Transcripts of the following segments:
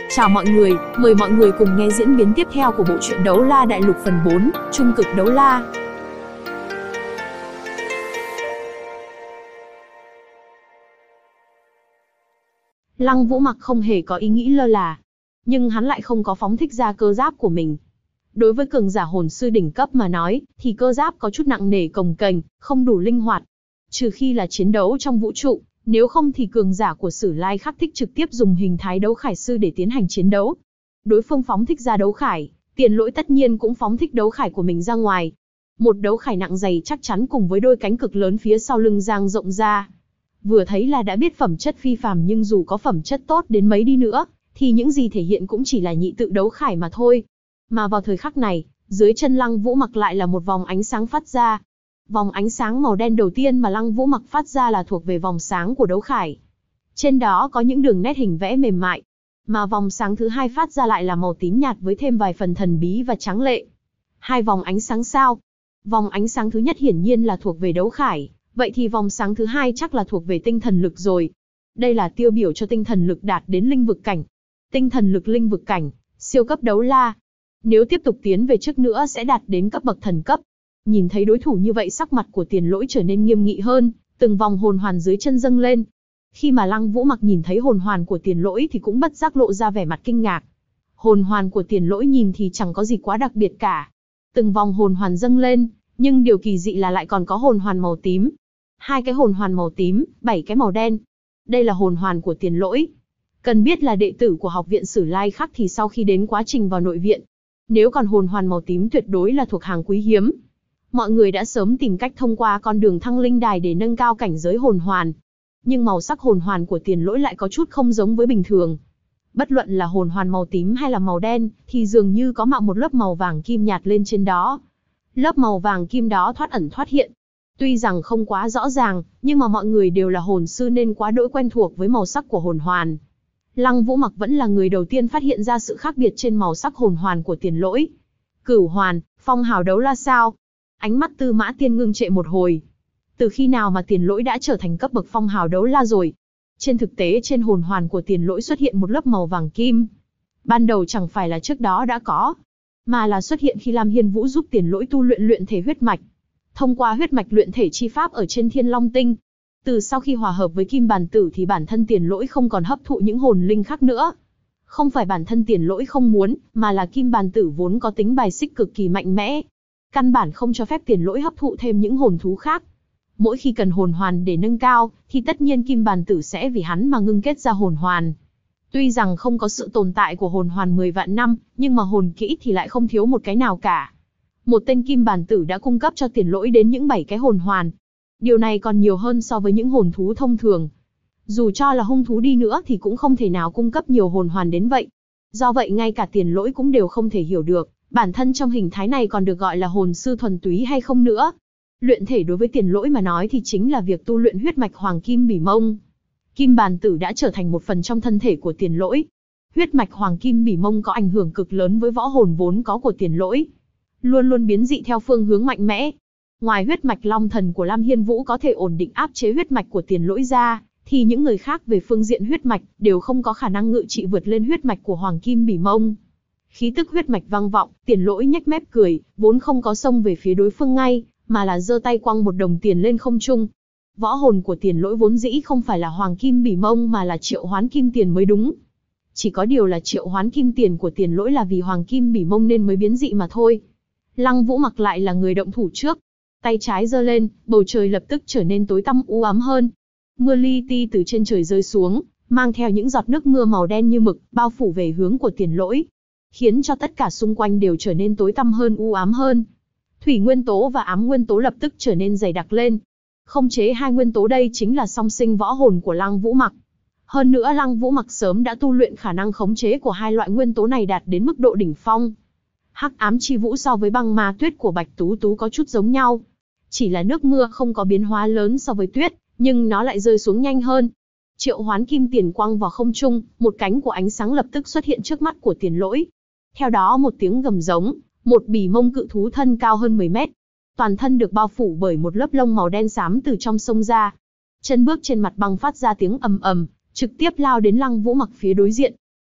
Chào mọi người, mời mọi người cùng nghe diễn biến tiếp theo của bộ truyện Đấu La Đại Lục phần 4, Trung cực đấu la. Lăng Vũ Mặc không hề có ý nghĩ lơ là, nhưng hắn lại không có phóng thích ra cơ giáp của mình. Đối với cường giả hồn sư đỉnh cấp mà nói, thì cơ giáp có chút nặng nề cồng kềnh, không đủ linh hoạt. Trừ khi là chiến đấu trong vũ trụ, nếu không thì cường giả của Sử Lai Khắc thích trực tiếp dùng hình thái đấu khải sư để tiến hành chiến đấu. Đối phương phóng thích ra đấu khải, Tiền Lỗi tất nhiên cũng phóng thích đấu khải của mình ra ngoài. Một đấu khải nặng dày chắc chắn cùng với đôi cánh cực lớn phía sau lưng dang rộng ra. Vừa thấy là đã biết phẩm chất phi phàm, nhưng dù có phẩm chất tốt đến mấy đi nữa, thì những gì thể hiện cũng chỉ là nhị tự đấu khải mà thôi. Mà vào thời khắc này, dưới chân Lăng Vũ Mặc lại là một vòng ánh sáng phát ra. Vòng ánh sáng màu đen đầu tiên mà Lăng Vũ Mặc phát ra là thuộc về vòng sáng của đấu khải. Trên đó có những đường nét hình vẽ mềm mại. Mà vòng sáng thứ hai phát ra lại là màu tím nhạt với thêm vài phần thần bí và tráng lệ. Hai vòng ánh sáng sao? Vòng ánh sáng thứ nhất hiển nhiên là thuộc về đấu khải, vậy thì vòng sáng thứ hai chắc là thuộc về tinh thần lực rồi. Đây là tiêu biểu cho tinh thần lực đạt đến linh vực cảnh. Tinh thần lực linh vực cảnh, siêu cấp đấu la. Nếu tiếp tục tiến về trước nữa sẽ đạt đến cấp bậc thần cấp. Nhìn thấy đối thủ như vậy, sắc mặt của Tiền Lỗi trở nên nghiêm nghị hơn, từng vòng hồn hoàn dưới chân dâng lên. Khi mà Lăng Vũ Mặc nhìn thấy hồn hoàn của Tiền Lỗi thì cũng bất giác lộ ra vẻ mặt kinh ngạc. Hồn hoàn của Tiền Lỗi nhìn thì chẳng có gì quá đặc biệt cả. Từng vòng hồn hoàn dâng lên, nhưng điều kỳ dị là lại còn có hồn hoàn màu tím. 2 cái hồn hoàn màu tím, 7 cái màu đen. Đây là hồn hoàn của Tiền Lỗi. Cần biết là đệ tử của học viện Sử Lai Khắc thì sau khi đến quá trình vào nội viện, nếu còn hồn hoàn màu tím tuyệt đối là thuộc hàng quý hiếm. Mọi người đã sớm tìm cách thông qua con đường thăng linh đài để nâng cao cảnh giới hồn hoàn. Nhưng màu sắc hồn hoàn của Tiền Lỗi lại có chút không giống với bình thường. Bất luận là hồn hoàn màu tím hay là màu đen, thì dường như có mạo một lớp màu vàng kim nhạt lên trên đó. Lớp màu vàng kim đó thoát ẩn thoát hiện. Tuy rằng không quá rõ ràng, nhưng mà mọi người đều là hồn sư nên quá đỗi quen thuộc với màu sắc của hồn hoàn. Lăng Vũ Mặc vẫn là người đầu tiên phát hiện ra sự khác biệt trên màu sắc hồn hoàn của Tiền Lỗi. Cửu hoàn, phong hào đấu la sao? Ánh mắt Tư Mã Tiên ngưng trệ một hồi. Từ khi nào mà Tiền Lỗi đã trở thành cấp bậc phong hào đấu la rồi? Trên thực tế trên hồn hoàn của Tiền Lỗi xuất hiện một lớp màu vàng kim. Ban đầu chẳng phải là trước đó đã có, mà là xuất hiện khi Lam Hiên Vũ giúp Tiền Lỗi tu luyện thể huyết mạch. Thông qua huyết mạch luyện thể chi pháp ở trên Thiên Long Tinh. Từ sau khi hòa hợp với Kim Bàn Tử thì bản thân Tiền Lỗi không còn hấp thụ những hồn linh khác nữa. Không phải bản thân Tiền Lỗi không muốn, mà là Kim Bàn Tử vốn có tính bài xích cực kỳ mạnh mẽ. Căn bản không cho phép Tiền Lỗi hấp thụ thêm những hồn thú khác. Mỗi khi cần hồn hoàn để nâng cao, thì tất nhiên Kim Bàn Tử sẽ vì hắn mà ngưng kết ra hồn hoàn. Tuy rằng không có sự tồn tại của hồn hoàn 10 vạn năm, nhưng mà hồn kỹ thì lại không thiếu một cái nào cả. Một tên Kim Bàn Tử đã cung cấp cho Tiền Lỗi đến những 7 cái hồn hoàn. Điều này còn nhiều hơn so với những hồn thú thông thường. Dù cho là hung thú đi nữa thì cũng không thể nào cung cấp nhiều hồn hoàn đến vậy. Do vậy ngay cả Tiền Lỗi cũng đều không thể hiểu được, bản thân trong hình thái này còn được gọi là hồn sư thuần túy hay không nữa. Luyện thể đối với Tiền Lỗi mà nói thì chính là việc tu luyện huyết mạch Hoàng Kim Bỉ Mông. Kim Bàn Tử đã trở thành một phần trong thân thể của Tiền Lỗi. Huyết mạch Hoàng Kim Bỉ Mông có ảnh hưởng cực lớn với võ hồn vốn có của Tiền Lỗi. Luôn luôn biến dị theo phương hướng mạnh mẽ. Ngoài huyết mạch Long Thần của Lam Hiên Vũ có thể ổn định áp chế huyết mạch của Tiền Lỗi ra, thì những người khác về phương diện huyết mạch đều không có khả năng ngự trị vượt lên huyết mạch của Hoàng Kim Bỉ Mông. Khí tức huyết mạch vang vọng, Tiền Lỗi nhếch mép cười, vốn không có xông về phía đối phương ngay, mà là giơ tay quăng một đồng tiền lên không trung. Võ hồn của Tiền Lỗi vốn dĩ không phải là Hoàng Kim Bỉ Mông mà là Triệu Hoán Kim Tiền mới đúng. Chỉ có điều là Triệu Hoán Kim Tiền của Tiền Lỗi là vì Hoàng Kim Bỉ Mông nên mới biến dị mà thôi. Lăng Vũ Mặc lại là người động thủ trước. Tay trái giơ lên, bầu trời lập tức trở nên tối tăm u ám hơn. Mưa li ti từ trên trời rơi xuống, mang theo những giọt nước mưa màu đen như mực, bao phủ về hướng của Tiền Lỗi, khiến cho tất cả xung quanh đều trở nên tối tăm hơn, u ám hơn. Thủy nguyên tố và ám nguyên tố lập tức trở nên dày đặc lên. Khống chế hai nguyên tố đây chính là song sinh võ hồn của Lăng Vũ Mặc. Hơn nữa Lăng Vũ Mặc sớm đã tu luyện khả năng khống chế của hai loại nguyên tố này đạt đến mức độ đỉnh phong. Hắc ám chi vũ so với băng ma tuyết của Bạch Tú Tú có chút giống nhau. Chỉ là nước mưa không có biến hóa lớn so với tuyết, nhưng nó lại rơi xuống nhanh hơn. Triệu Hoán Kim Tiền quăng vào không trung, một cánh của ánh sáng lập tức xuất hiện trước mắt của Tiền Lỗi. Theo đó một tiếng gầm giống, một bỉ mông cự thú thân cao hơn 10 mét. Toàn thân được bao phủ bởi một lớp lông màu đen xám từ trong sông ra. Chân bước trên mặt băng phát ra tiếng ầm ầm, trực tiếp lao đến Lăng Vũ Mặc phía đối diện.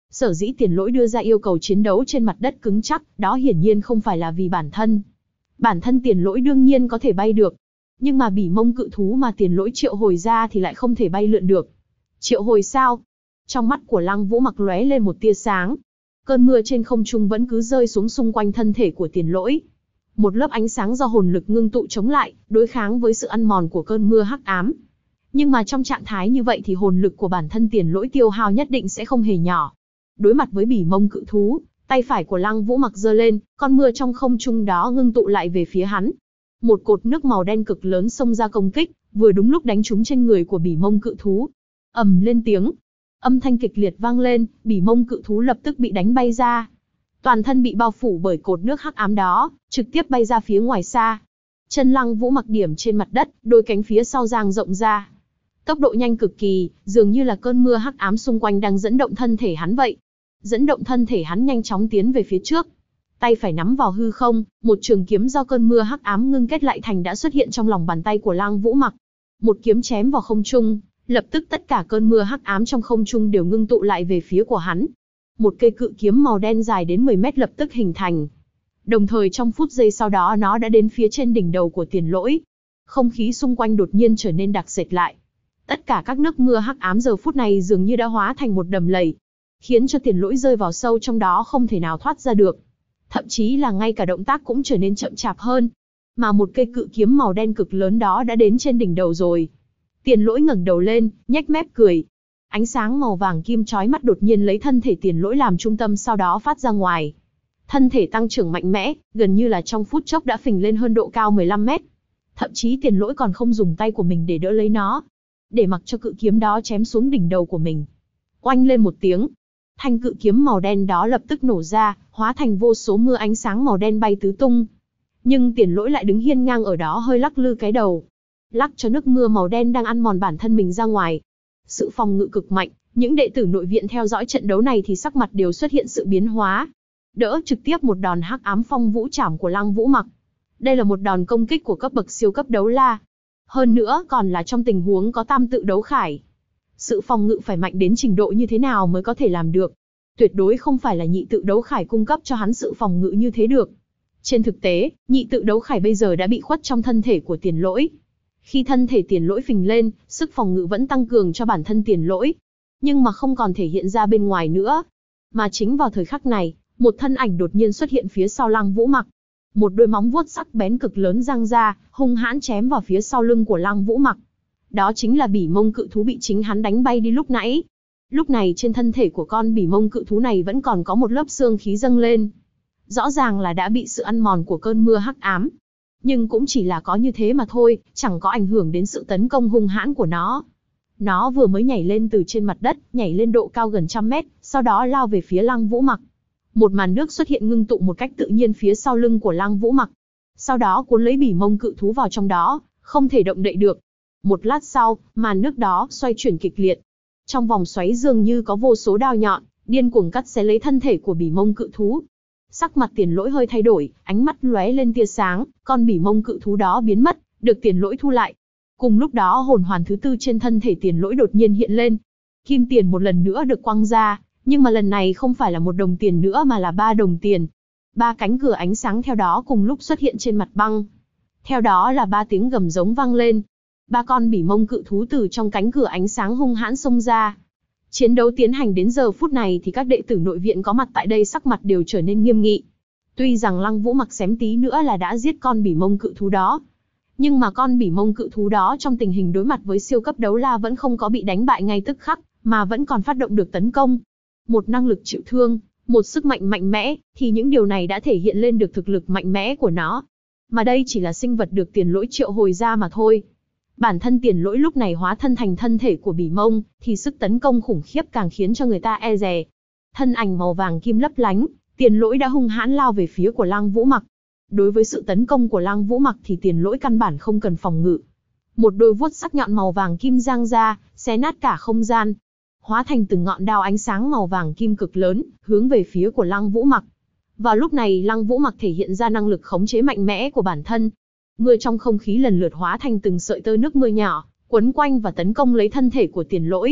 Sở dĩ Tiền Lỗi đưa ra yêu cầu chiến đấu trên mặt đất cứng chắc, đó hiển nhiên không phải là vì bản thân. Bản thân Tiền Lỗi đương nhiên có thể bay được. Nhưng mà bỉ mông cự thú mà Tiền Lỗi triệu hồi ra thì lại không thể bay lượn được. Triệu hồi sao? Trong mắt của Lăng Vũ Mặc lóe lên một tia sáng. Cơn mưa trên không trung vẫn cứ rơi xuống xung quanh thân thể của Tiền Lỗi. Một lớp ánh sáng do hồn lực ngưng tụ chống lại, đối kháng với sự ăn mòn của cơn mưa hắc ám. Nhưng mà trong trạng thái như vậy thì hồn lực của bản thân Tiền Lỗi tiêu hao nhất định sẽ không hề nhỏ. Đối mặt với bỉ mông cự thú, tay phải của Lăng Vũ Mặc giơ lên, con mưa trong không trung đó ngưng tụ lại về phía hắn. Một cột nước màu đen cực lớn xông ra công kích, vừa đúng lúc đánh trúng trên người của bỉ mông cự thú. Ầm lên tiếng, âm thanh kịch liệt vang lên, bỉ mông cự thú lập tức bị đánh bay ra. Toàn thân bị bao phủ bởi cột nước hắc ám đó, trực tiếp bay ra phía ngoài xa. Chân Lăng Vũ Mặc điểm trên mặt đất, đôi cánh phía sau dang rộng ra. Tốc độ nhanh cực kỳ, dường như là cơn mưa hắc ám xung quanh đang dẫn động thân thể hắn vậy. Dẫn động thân thể hắn nhanh chóng tiến về phía trước. Tay phải nắm vào hư không, một trường kiếm do cơn mưa hắc ám ngưng kết lại thành đã xuất hiện trong lòng bàn tay của Lăng Vũ Mặc. Một kiếm chém vào không trung, lập tức tất cả cơn mưa hắc ám trong không trung đều ngưng tụ lại về phía của hắn. Một cây cự kiếm màu đen dài đến 10 mét lập tức hình thành. Đồng thời trong phút giây sau đó nó đã đến phía trên đỉnh đầu của Tiền Lỗi. Không khí xung quanh đột nhiên trở nên đặc sệt lại. Tất cả các nước mưa hắc ám giờ phút này dường như đã hóa thành một đầm lầy, khiến cho Tiền Lỗi rơi vào sâu trong đó không thể nào thoát ra được. Thậm chí là ngay cả động tác cũng trở nên chậm chạp hơn. Mà một cây cự kiếm màu đen cực lớn đó đã đến trên đỉnh đầu rồi. Tiền Lỗi ngẩng đầu lên, nhếch mép cười. Ánh sáng màu vàng kim chói mắt đột nhiên lấy thân thể Tiền Lỗi làm trung tâm sau đó phát ra ngoài. Thân thể tăng trưởng mạnh mẽ, gần như là trong phút chốc đã phình lên hơn độ cao 15 mét. Thậm chí Tiền Lỗi còn không dùng tay của mình để đỡ lấy nó, để mặc cho cự kiếm đó chém xuống đỉnh đầu của mình. Oanh lên một tiếng, thanh cự kiếm màu đen đó lập tức nổ ra, hóa thành vô số mưa ánh sáng màu đen bay tứ tung. Nhưng Tiền Lỗi lại đứng hiên ngang ở đó hơi lắc lư cái đầu, lắc cho nước mưa màu đen đang ăn mòn bản thân mình ra ngoài. Sự phòng ngự cực mạnh, những đệ tử nội viện theo dõi trận đấu này thì sắc mặt đều xuất hiện sự biến hóa. Đỡ trực tiếp một đòn hắc ám phong vũ trảm của Lăng Vũ Mặc. Đây là một đòn công kích của cấp bậc siêu cấp đấu la. Hơn nữa còn là trong tình huống có tam tự đấu khải. Sự phòng ngự phải mạnh đến trình độ như thế nào mới có thể làm được. Tuyệt đối không phải là nhị tự đấu khải cung cấp cho hắn sự phòng ngự như thế được. Trên thực tế, nhị tự đấu khải bây giờ đã bị khuất trong thân thể của Tiền Lỗi. Khi thân thể Tiền Lỗi phình lên, sức phòng ngự vẫn tăng cường cho bản thân Tiền Lỗi, nhưng mà không còn thể hiện ra bên ngoài nữa. Mà chính vào thời khắc này, một thân ảnh đột nhiên xuất hiện phía sau Lăng Vũ Mặc. Một đôi móng vuốt sắc bén cực lớn giang ra, hung hãn chém vào phía sau lưng của Lăng Vũ Mặc. Đó chính là bỉ mông cự thú bị chính hắn đánh bay đi lúc nãy. Lúc này trên thân thể của con bỉ mông cự thú này vẫn còn có một lớp xương khí dâng lên. Rõ ràng là đã bị sự ăn mòn của cơn mưa hắc ám. Nhưng cũng chỉ là có như thế mà thôi, chẳng có ảnh hưởng đến sự tấn công hung hãn của nó. Nó vừa mới nhảy lên từ trên mặt đất, nhảy lên độ cao gần 100 mét, sau đó lao về phía Lăng Vũ Mặc. Một màn nước xuất hiện ngưng tụ một cách tự nhiên phía sau lưng của Lăng Vũ Mặc. Sau đó cuốn lấy bỉ mông cự thú vào trong đó, không thể động đậy được. Một lát sau, màn nước đó xoay chuyển kịch liệt. Trong vòng xoáy dường như có vô số đao nhọn, điên cuồng cắt xé lấy thân thể của bỉ mông cự thú. Sắc mặt Tiền Lỗi hơi thay đổi, ánh mắt lóe lên tia sáng, con bỉ mông cự thú đó biến mất, được Tiền Lỗi thu lại. Cùng lúc đó hồn hoàn thứ tư trên thân thể Tiền Lỗi đột nhiên hiện lên. Kim tiền một lần nữa được quăng ra, nhưng mà lần này không phải là 1 đồng tiền nữa mà là 3 đồng tiền. 3 cánh cửa ánh sáng theo đó cùng lúc xuất hiện trên mặt băng. Theo đó là 3 tiếng gầm giống vang lên. 3 con bỉ mông cự thú từ trong cánh cửa ánh sáng hung hãn xông ra. Chiến đấu tiến hành đến giờ phút này thì các đệ tử nội viện có mặt tại đây sắc mặt đều trở nên nghiêm nghị. Tuy rằng Lăng Vũ Mặc xém tí nữa là đã giết con bỉ mông cự thú đó, nhưng mà con bỉ mông cự thú đó trong tình hình đối mặt với siêu cấp đấu la vẫn không có bị đánh bại ngay tức khắc, mà vẫn còn phát động được tấn công. Một năng lực chịu thương, một sức mạnh mạnh mẽ, thì những điều này đã thể hiện lên được thực lực mạnh mẽ của nó. Mà đây chỉ là sinh vật được Tiền Lỗi triệu hồi ra mà thôi. Bản thân Tiền Lỗi lúc này hóa thân thành thân thể của bỉ mông, thì sức tấn công khủng khiếp càng khiến cho người ta e dè. Thân ảnh màu vàng kim lấp lánh, Tiền Lỗi đã hung hãn lao về phía của Lăng Vũ Mặc. Đối với sự tấn công của Lăng Vũ Mặc thì Tiền Lỗi căn bản không cần phòng ngự. Một đôi vuốt sắc nhọn màu vàng kim giang ra, xé nát cả không gian, hóa thành từng ngọn đao ánh sáng màu vàng kim cực lớn, hướng về phía của Lăng Vũ Mặc. Vào lúc này Lăng Vũ Mặc thể hiện ra năng lực khống chế mạnh mẽ của bản thân. Mưa trong không khí lần lượt hóa thành từng sợi tơ nước mưa nhỏ, quấn quanh và tấn công lấy thân thể của Tiền Lỗi.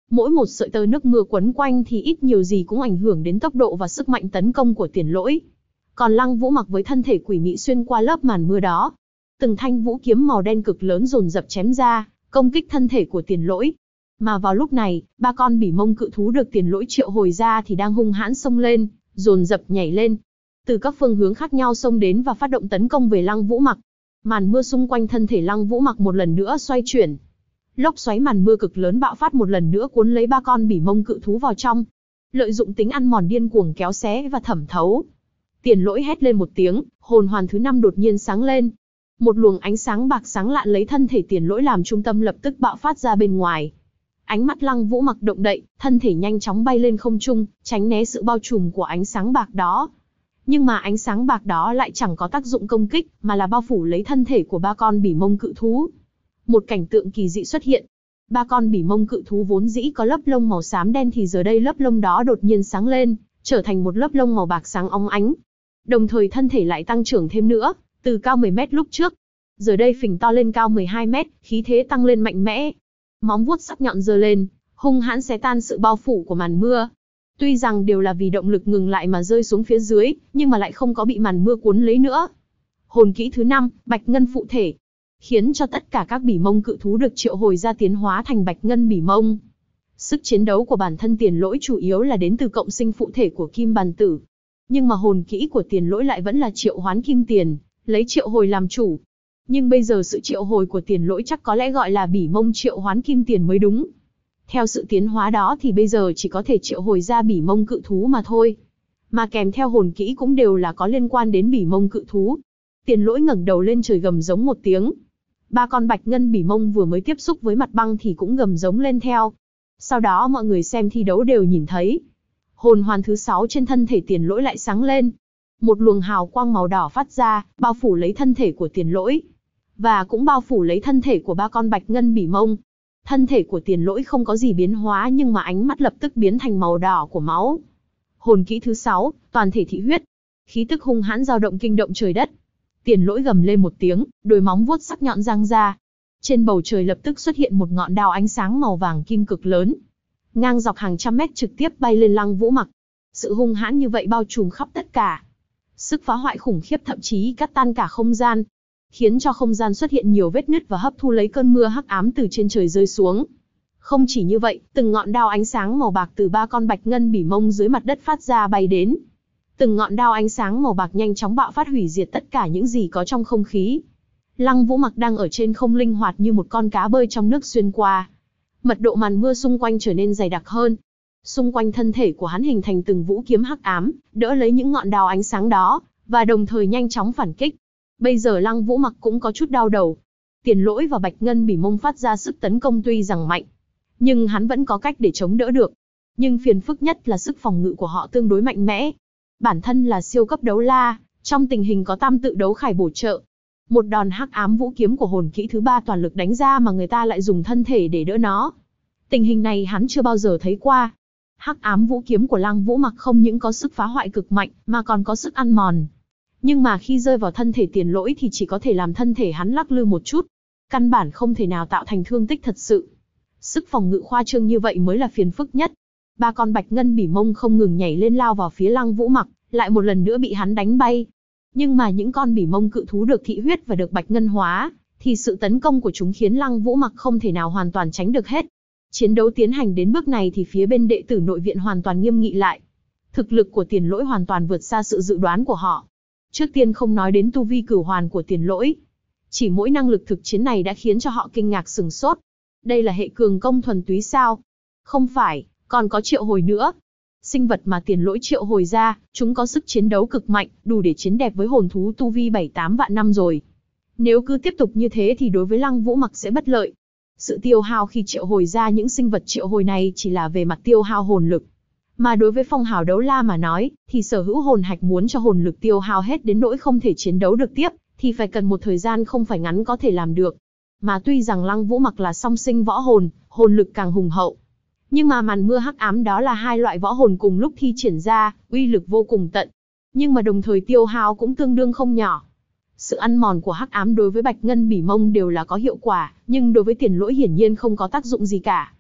Mỗi một sợi tơ nước mưa quấn quanh thì ít nhiều gì cũng ảnh hưởng đến tốc độ và sức mạnh tấn công của Tiền Lỗi. Còn Lăng Vũ Mặc với thân thể quỷ mị xuyên qua lớp màn mưa đó, từng thanh vũ kiếm màu đen cực lớn dồn dập chém ra, công kích thân thể của Tiền Lỗi. Mà vào lúc này, ba con bỉ mông cự thú được Tiền Lỗi triệu hồi ra thì đang hung hãn xông lên, dồn dập nhảy lên. Từ các phương hướng khác nhau xông đến và phát động tấn công về Lăng Vũ Mặc. Màn mưa xung quanh thân thể Lăng Vũ Mặc một lần nữa xoay chuyển. Lốc xoáy màn mưa cực lớn bạo phát một lần nữa cuốn lấy ba con bỉ mông cự thú vào trong. Lợi dụng tính ăn mòn điên cuồng kéo xé và thẩm thấu. Tiền Lỗi hét lên một tiếng, hồn hoàn thứ 5 đột nhiên sáng lên. Một luồng ánh sáng bạc sáng lạn lấy thân thể Tiền Lỗi làm trung tâm lập tức bạo phát ra bên ngoài. Ánh mắt Lăng Vũ Mặc động đậy, thân thể nhanh chóng bay lên không trung, tránh né sự bao trùm của ánh sáng bạc đó. Nhưng mà ánh sáng bạc đó lại chẳng có tác dụng công kích, mà là bao phủ lấy thân thể của ba con bỉ mông cự thú. Một cảnh tượng kỳ dị xuất hiện. Ba con bỉ mông cự thú vốn dĩ có lớp lông màu xám đen thì giờ đây lớp lông đó đột nhiên sáng lên, trở thành một lớp lông màu bạc sáng óng ánh. Đồng thời thân thể lại tăng trưởng thêm nữa, từ cao 10 mét lúc trước, giờ đây phình to lên cao 12 mét, khí thế tăng lên mạnh mẽ. Móng vuốt sắc nhọn giơ lên, hung hãn xé tan sự bao phủ của màn mưa. Tuy rằng đều là vì động lực ngừng lại mà rơi xuống phía dưới, nhưng mà lại không có bị màn mưa cuốn lấy nữa. Hồn kỹ thứ 5, Bạch Ngân phụ thể, khiến cho tất cả các bỉ mông cự thú được triệu hồi ra tiến hóa thành Bạch Ngân bỉ mông. Sức chiến đấu của bản thân Tiền Lỗi chủ yếu là đến từ cộng sinh phụ thể của Kim Bàn Tử. Nhưng mà hồn kỹ của Tiền Lỗi lại vẫn là triệu hoán kim tiền, lấy triệu hồi làm chủ. Nhưng bây giờ sự triệu hồi của Tiền Lỗi chắc có lẽ gọi là bỉ mông triệu hoán kim tiền mới đúng. Theo sự tiến hóa đó thì bây giờ chỉ có thể triệu hồi ra bỉ mông cự thú mà thôi. Mà kèm theo hồn kỹ cũng đều là có liên quan đến bỉ mông cự thú. Tiền Lỗi ngẩng đầu lên trời gầm giống một tiếng. Ba con Bạch Ngân bỉ mông vừa mới tiếp xúc với mặt băng thì cũng gầm giống lên theo. Sau đó mọi người xem thi đấu đều nhìn thấy. Hồn hoàn thứ 6 trên thân thể Tiền Lỗi lại sáng lên. Một luồng hào quang màu đỏ phát ra, bao phủ lấy thân thể của Tiền Lỗi. Và cũng bao phủ lấy thân thể của ba con Bạch Ngân bỉ mông. Thân thể của Tiền Lỗi không có gì biến hóa nhưng mà ánh mắt lập tức biến thành màu đỏ của máu. Hồn kỹ thứ 6, toàn thể thị huyết. Khí tức hung hãn dao động kinh động trời đất. Tiền Lỗi gầm lên một tiếng, đôi móng vuốt sắc nhọn giang ra. Trên bầu trời lập tức xuất hiện một ngọn đao ánh sáng màu vàng kim cực lớn. Ngang dọc hàng trăm mét trực tiếp bay lên Lăng Vũ Mặc. Sự hung hãn như vậy bao trùm khắp tất cả. Sức phá hoại khủng khiếp thậm chí cắt tan cả không gian, khiến cho không gian xuất hiện nhiều vết nứt và hấp thu lấy cơn mưa hắc ám từ trên trời rơi xuống. Không chỉ như vậy, từng ngọn đao ánh sáng màu bạc từ ba con Bạch Ngân bỉ mông dưới mặt đất phát ra bay đến. Từng ngọn đao ánh sáng màu bạc nhanh chóng bạo phát hủy diệt tất cả những gì có trong không khí. Lăng Vũ Mặc đang ở trên không linh hoạt như một con cá bơi trong nước xuyên qua. Mật độ màn mưa xung quanh trở nên dày đặc hơn. Xung quanh thân thể của hắn hình thành từng vũ kiếm hắc ám, đỡ lấy những ngọn đao ánh sáng đó, và đồng thời nhanh chóng phản kích. Bây giờ Lăng Vũ Mặc cũng có chút đau đầu. Tiền Lỗi và Bạch Ngân bỉ mông phát ra sức tấn công tuy rằng mạnh, nhưng hắn vẫn có cách để chống đỡ được. Nhưng phiền phức nhất là sức phòng ngự của họ tương đối mạnh mẽ. Bản thân là siêu cấp đấu la, trong tình hình có tam tự đấu khải bổ trợ. Một đòn hắc ám vũ kiếm của hồn kỹ thứ 3 toàn lực đánh ra mà người ta lại dùng thân thể để đỡ nó. Tình hình này hắn chưa bao giờ thấy qua. Hắc ám vũ kiếm của Lăng Vũ Mặc không những có sức phá hoại cực mạnh, mà còn có sức ăn mòn. Nhưng mà khi rơi vào thân thể Tiền Lỗi thì chỉ có thể làm thân thể hắn lắc lư một chút. Căn bản không thể nào tạo thành thương tích thật sự. Sức phòng ngự khoa trương như vậy mới là phiền phức nhất. Ba con Bạch Ngân bỉ mông không ngừng nhảy lên lao vào phía Lăng Vũ Mặc, lại một lần nữa bị hắn đánh bay. Nhưng mà những con bỉ mông cự thú được thị huyết và được Bạch Ngân hóa, thì sự tấn công của chúng khiến Lăng Vũ Mặc không thể nào hoàn toàn tránh được hết. Chiến đấu tiến hành đến bước này thì phía bên đệ tử nội viện hoàn toàn nghiêm nghị lại. Thực lực của Tiền Lỗi hoàn toàn vượt xa sự dự đoán của họ. Trước tiên không nói đến tu vi cửu hoàn của Tiền Lỗi. Chỉ mỗi năng lực thực chiến này đã khiến cho họ kinh ngạc sửng sốt. Đây là hệ cường công thuần túy sao? Không phải, còn có triệu hồi nữa. Sinh vật mà Tiền Lỗi triệu hồi ra, chúng có sức chiến đấu cực mạnh, đủ để chiến đẹp với hồn thú tu vi 7-8 vạn năm rồi. Nếu cứ tiếp tục như thế thì đối với Lăng Vũ Mặc sẽ bất lợi. Sự tiêu hao khi triệu hồi ra những sinh vật triệu hồi này chỉ là về mặt tiêu hao hồn lực. Mà đối với phong hào đấu la mà nói, thì sở hữu hồn hạch muốn cho hồn lực tiêu hao hết đến nỗi không thể chiến đấu được tiếp, thì phải cần một thời gian không phải ngắn có thể làm được. Mà tuy rằng Lăng Vũ Mặc là song sinh võ hồn, hồn lực càng hùng hậu. Nhưng mà màn mưa hắc ám đó là hai loại võ hồn cùng lúc thi triển ra, uy lực vô cùng tận. Nhưng mà đồng thời tiêu hao cũng tương đương không nhỏ. Sự ăn mòn của hắc ám đối với Bạch Ngân bỉ mông đều là có hiệu quả, nhưng đối với Tiền Lỗi hiển nhiên không có tác dụng gì cả.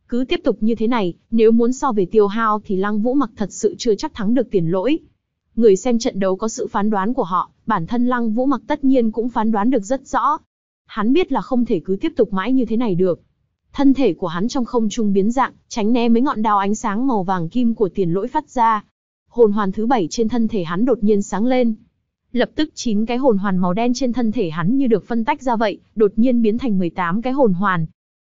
Cứ tiếp tục như thế này, nếu muốn so về tiêu hao thì Lăng Vũ Mặc thật sự chưa chắc thắng được Tiền Lỗi. Người xem trận đấu có sự phán đoán của họ, bản thân Lăng Vũ Mặc tất nhiên cũng phán đoán được rất rõ. Hắn biết là không thể cứ tiếp tục mãi như thế này được. Thân thể của hắn trong không trung biến dạng, tránh né mấy ngọn đao ánh sáng màu vàng kim của Tiền Lỗi phát ra. Hồn hoàn thứ 7 trên thân thể hắn đột nhiên sáng lên. Lập tức 9 cái hồn hoàn màu đen trên thân thể hắn như được phân tách ra vậy, đột nhiên biến thành 18 cái hồn hoàn.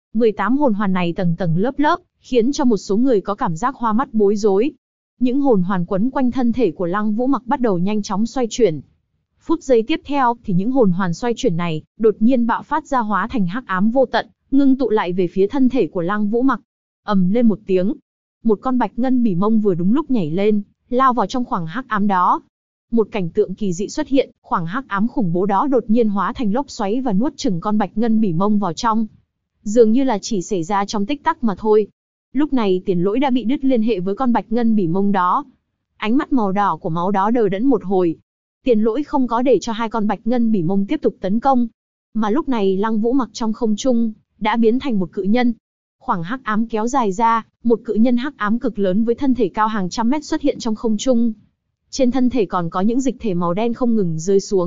18 hồn hoàn này tầng tầng lớp lớp, khiến cho một số người có cảm giác hoa mắt bối rối. Những hồn hoàn quấn quanh thân thể của Lăng Vũ Mặc bắt đầu nhanh chóng xoay chuyển. Phút giây tiếp theo thì những hồn hoàn xoay chuyển này đột nhiên bạo phát ra hóa thành hắc ám vô tận, ngưng tụ lại về phía thân thể của Lăng Vũ Mặc. Ầm lên một tiếng, một con bạch ngân bỉ mông vừa đúng lúc nhảy lên, lao vào trong khoảng hắc ám đó. Một cảnh tượng kỳ dị xuất hiện, khoảng hắc ám khủng bố đó đột nhiên hóa thành lốc xoáy và nuốt chửng con bạch ngân bỉ mông vào trong. Dường như là chỉ xảy ra trong tích tắc mà thôi. Lúc này Tiền Lỗi đã bị đứt liên hệ với con bạch ngân bỉ mông đó. Ánh mắt màu đỏ của máu đó đờ đẫn một hồi. Tiền Lỗi không có để cho hai con bạch ngân bỉ mông tiếp tục tấn công. Mà lúc này Lăng Vũ Mặc trong không trung đã biến thành một cự nhân. Khoảng hắc ám kéo dài ra, một cự nhân hắc ám cực lớn với thân thể cao hàng trăm mét xuất hiện trong không trung. Trên thân thể còn có những dịch thể màu đen không ngừng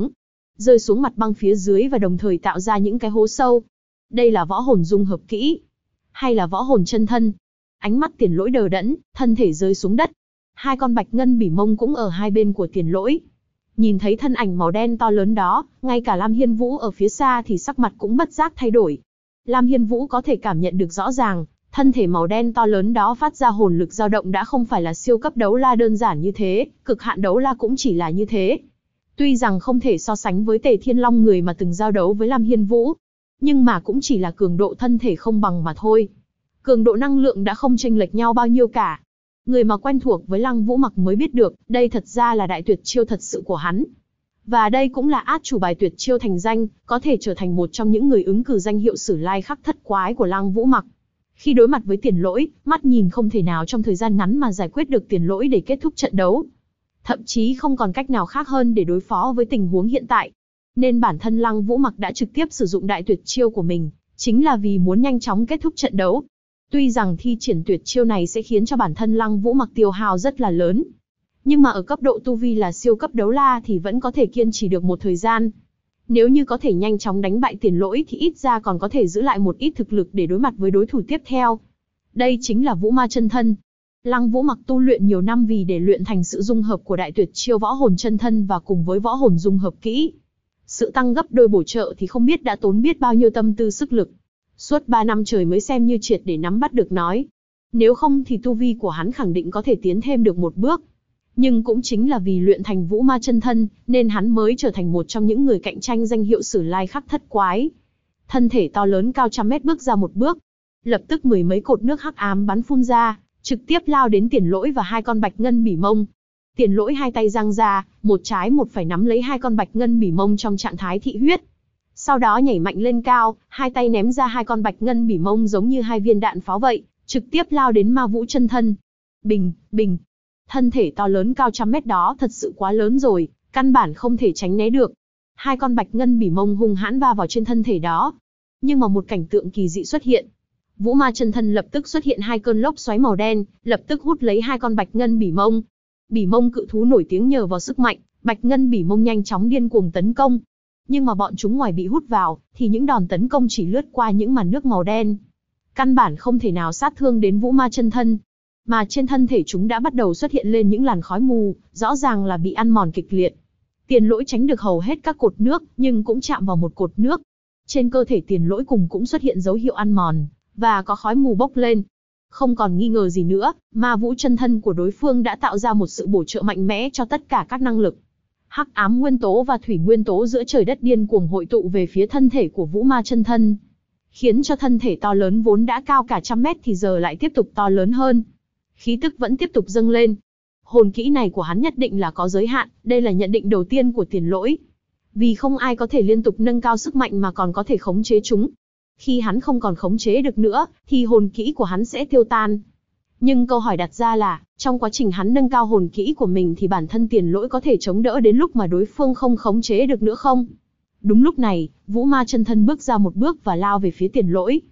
rơi xuống mặt băng phía dưới và đồng thời tạo ra những cái hố sâu. Đây là võ hồn dung hợp kỹ, hay là võ hồn chân thân? Ánh mắt Tiền Lỗi đờ đẫn, thân thể rơi xuống đất. Hai con bạch ngân bỉ mông cũng ở hai bên của Tiền Lỗi. Nhìn thấy thân ảnh màu đen to lớn đó, ngay cả Lam Hiên Vũ ở phía xa thì sắc mặt cũng bất giác thay đổi. Lam Hiên Vũ có thể cảm nhận được rõ ràng, thân thể màu đen to lớn đó phát ra hồn lực dao động đã không phải là siêu cấp đấu la đơn giản như thế, cực hạn đấu la cũng chỉ là như thế. Tuy rằng không thể so sánh với Tề Thiên Long người mà từng giao đấu với Lam Hiên Vũ, nhưng mà cũng chỉ là cường độ thân thể không bằng mà thôi. Cường độ năng lượng đã không chênh lệch nhau bao nhiêu cả. Người mà quen thuộc với Lăng Vũ Mặc mới biết được, đây thật ra là đại tuyệt chiêu thật sự của hắn. Và đây cũng là át chủ bài tuyệt chiêu thành danh, có thể trở thành một trong những người ứng cử danh hiệu Sử Lai Khắc Thất Quái của Lăng Vũ Mặc. Khi đối mặt với Tiền Lỗi, mắt nhìn không thể nào trong thời gian ngắn mà giải quyết được Tiền Lỗi để kết thúc trận đấu. Thậm chí không còn cách nào khác hơn để đối phó với tình huống hiện tại. Nên bản thân Lăng Vũ Mặc đã trực tiếp sử dụng đại tuyệt chiêu của mình, chính là vì muốn nhanh chóng kết thúc trận đấu. Tuy rằng thi triển tuyệt chiêu này sẽ khiến cho bản thân Lăng Vũ Mặc tiêu hao rất là lớn, nhưng mà ở cấp độ tu vi là siêu cấp đấu la thì vẫn có thể kiên trì được một thời gian. Nếu như có thể nhanh chóng đánh bại Tiền Lỗi thì ít ra còn có thể giữ lại một ít thực lực để đối mặt với đối thủ tiếp theo. Đây chính là Vũ Ma chân thân. Lăng Vũ Mặc tu luyện nhiều năm vì để luyện thành sự dung hợp của đại tuyệt chiêu võ hồn chân thân và cùng với võ hồn dung hợp kỹ. Sự tăng gấp đôi bổ trợ thì không biết đã tốn biết bao nhiêu tâm tư sức lực. Suốt 3 năm trời mới xem như triệt để nắm bắt được nói. Nếu không thì tu vi của hắn khẳng định có thể tiến thêm được một bước. Nhưng cũng chính là vì luyện thành Vũ Ma chân thân, nên hắn mới trở thành một trong những người cạnh tranh danh hiệu Sử Lai Khắc Thất Quái. Thân thể to lớn cao trăm mét bước ra một bước. Lập tức mười mấy cột nước hắc ám bắn phun ra, trực tiếp lao đến Tiền Lỗi và hai con bạch ngân bỉ mông. Tiền Lỗi hai tay giang ra, một trái một phải nắm lấy hai con bạch ngân bỉ mông trong trạng thái thị huyết. Sau đó nhảy mạnh lên cao, hai tay ném ra hai con bạch ngân bỉ mông giống như hai viên đạn pháo vậy, trực tiếp lao đến Ma Vũ chân thân. Bình, bình. Thân thể to lớn cao trăm mét đó thật sự quá lớn rồi, căn bản không thể tránh né được. Hai con bạch ngân bỉ mông hung hãn va vào trên thân thể đó. Nhưng mà một cảnh tượng kỳ dị xuất hiện. Vũ Ma chân thân lập tức xuất hiện hai cơn lốc xoáy màu đen, lập tức hút lấy hai con bạch ngân bỉ mông. Bỉ mông cự thú nổi tiếng nhờ vào sức mạnh, bạch ngân bỉ mông nhanh chóng điên cuồng tấn công. Nhưng mà bọn chúng ngoài bị hút vào, thì những đòn tấn công chỉ lướt qua những màn nước màu đen. Căn bản không thể nào sát thương đến Vũ Ma chân thân. Mà trên thân thể chúng đã bắt đầu xuất hiện lên những làn khói mù, rõ ràng là bị ăn mòn kịch liệt. Tiền Lỗi tránh được hầu hết các cột nước, nhưng cũng chạm vào một cột nước. Trên cơ thể Tiền Lỗi cùng cũng xuất hiện dấu hiệu ăn mòn, và có khói mù bốc lên. Không còn nghi ngờ gì nữa, Ma Vũ chân thân của đối phương đã tạo ra một sự bổ trợ mạnh mẽ cho tất cả các năng lực. Hắc ám nguyên tố và thủy nguyên tố giữa trời đất điên cuồng hội tụ về phía thân thể của Vũ Ma chân thân, khiến cho thân thể to lớn vốn đã cao cả trăm mét thì giờ lại tiếp tục to lớn hơn. Khí tức vẫn tiếp tục dâng lên. Hồn kỹ này của hắn nhất định là có giới hạn, đây là nhận định đầu tiên của Tiền Lỗi. Vì không ai có thể liên tục nâng cao sức mạnh mà còn có thể khống chế chúng. Khi hắn không còn khống chế được nữa, thì hồn kỹ của hắn sẽ tiêu tan. Nhưng câu hỏi đặt ra là, trong quá trình hắn nâng cao hồn kỹ của mình thì bản thân Tiền Lỗi có thể chống đỡ đến lúc mà đối phương không khống chế được nữa không? Đúng lúc này, Vũ Ma chân thân bước ra một bước và lao về phía Tiền Lỗi.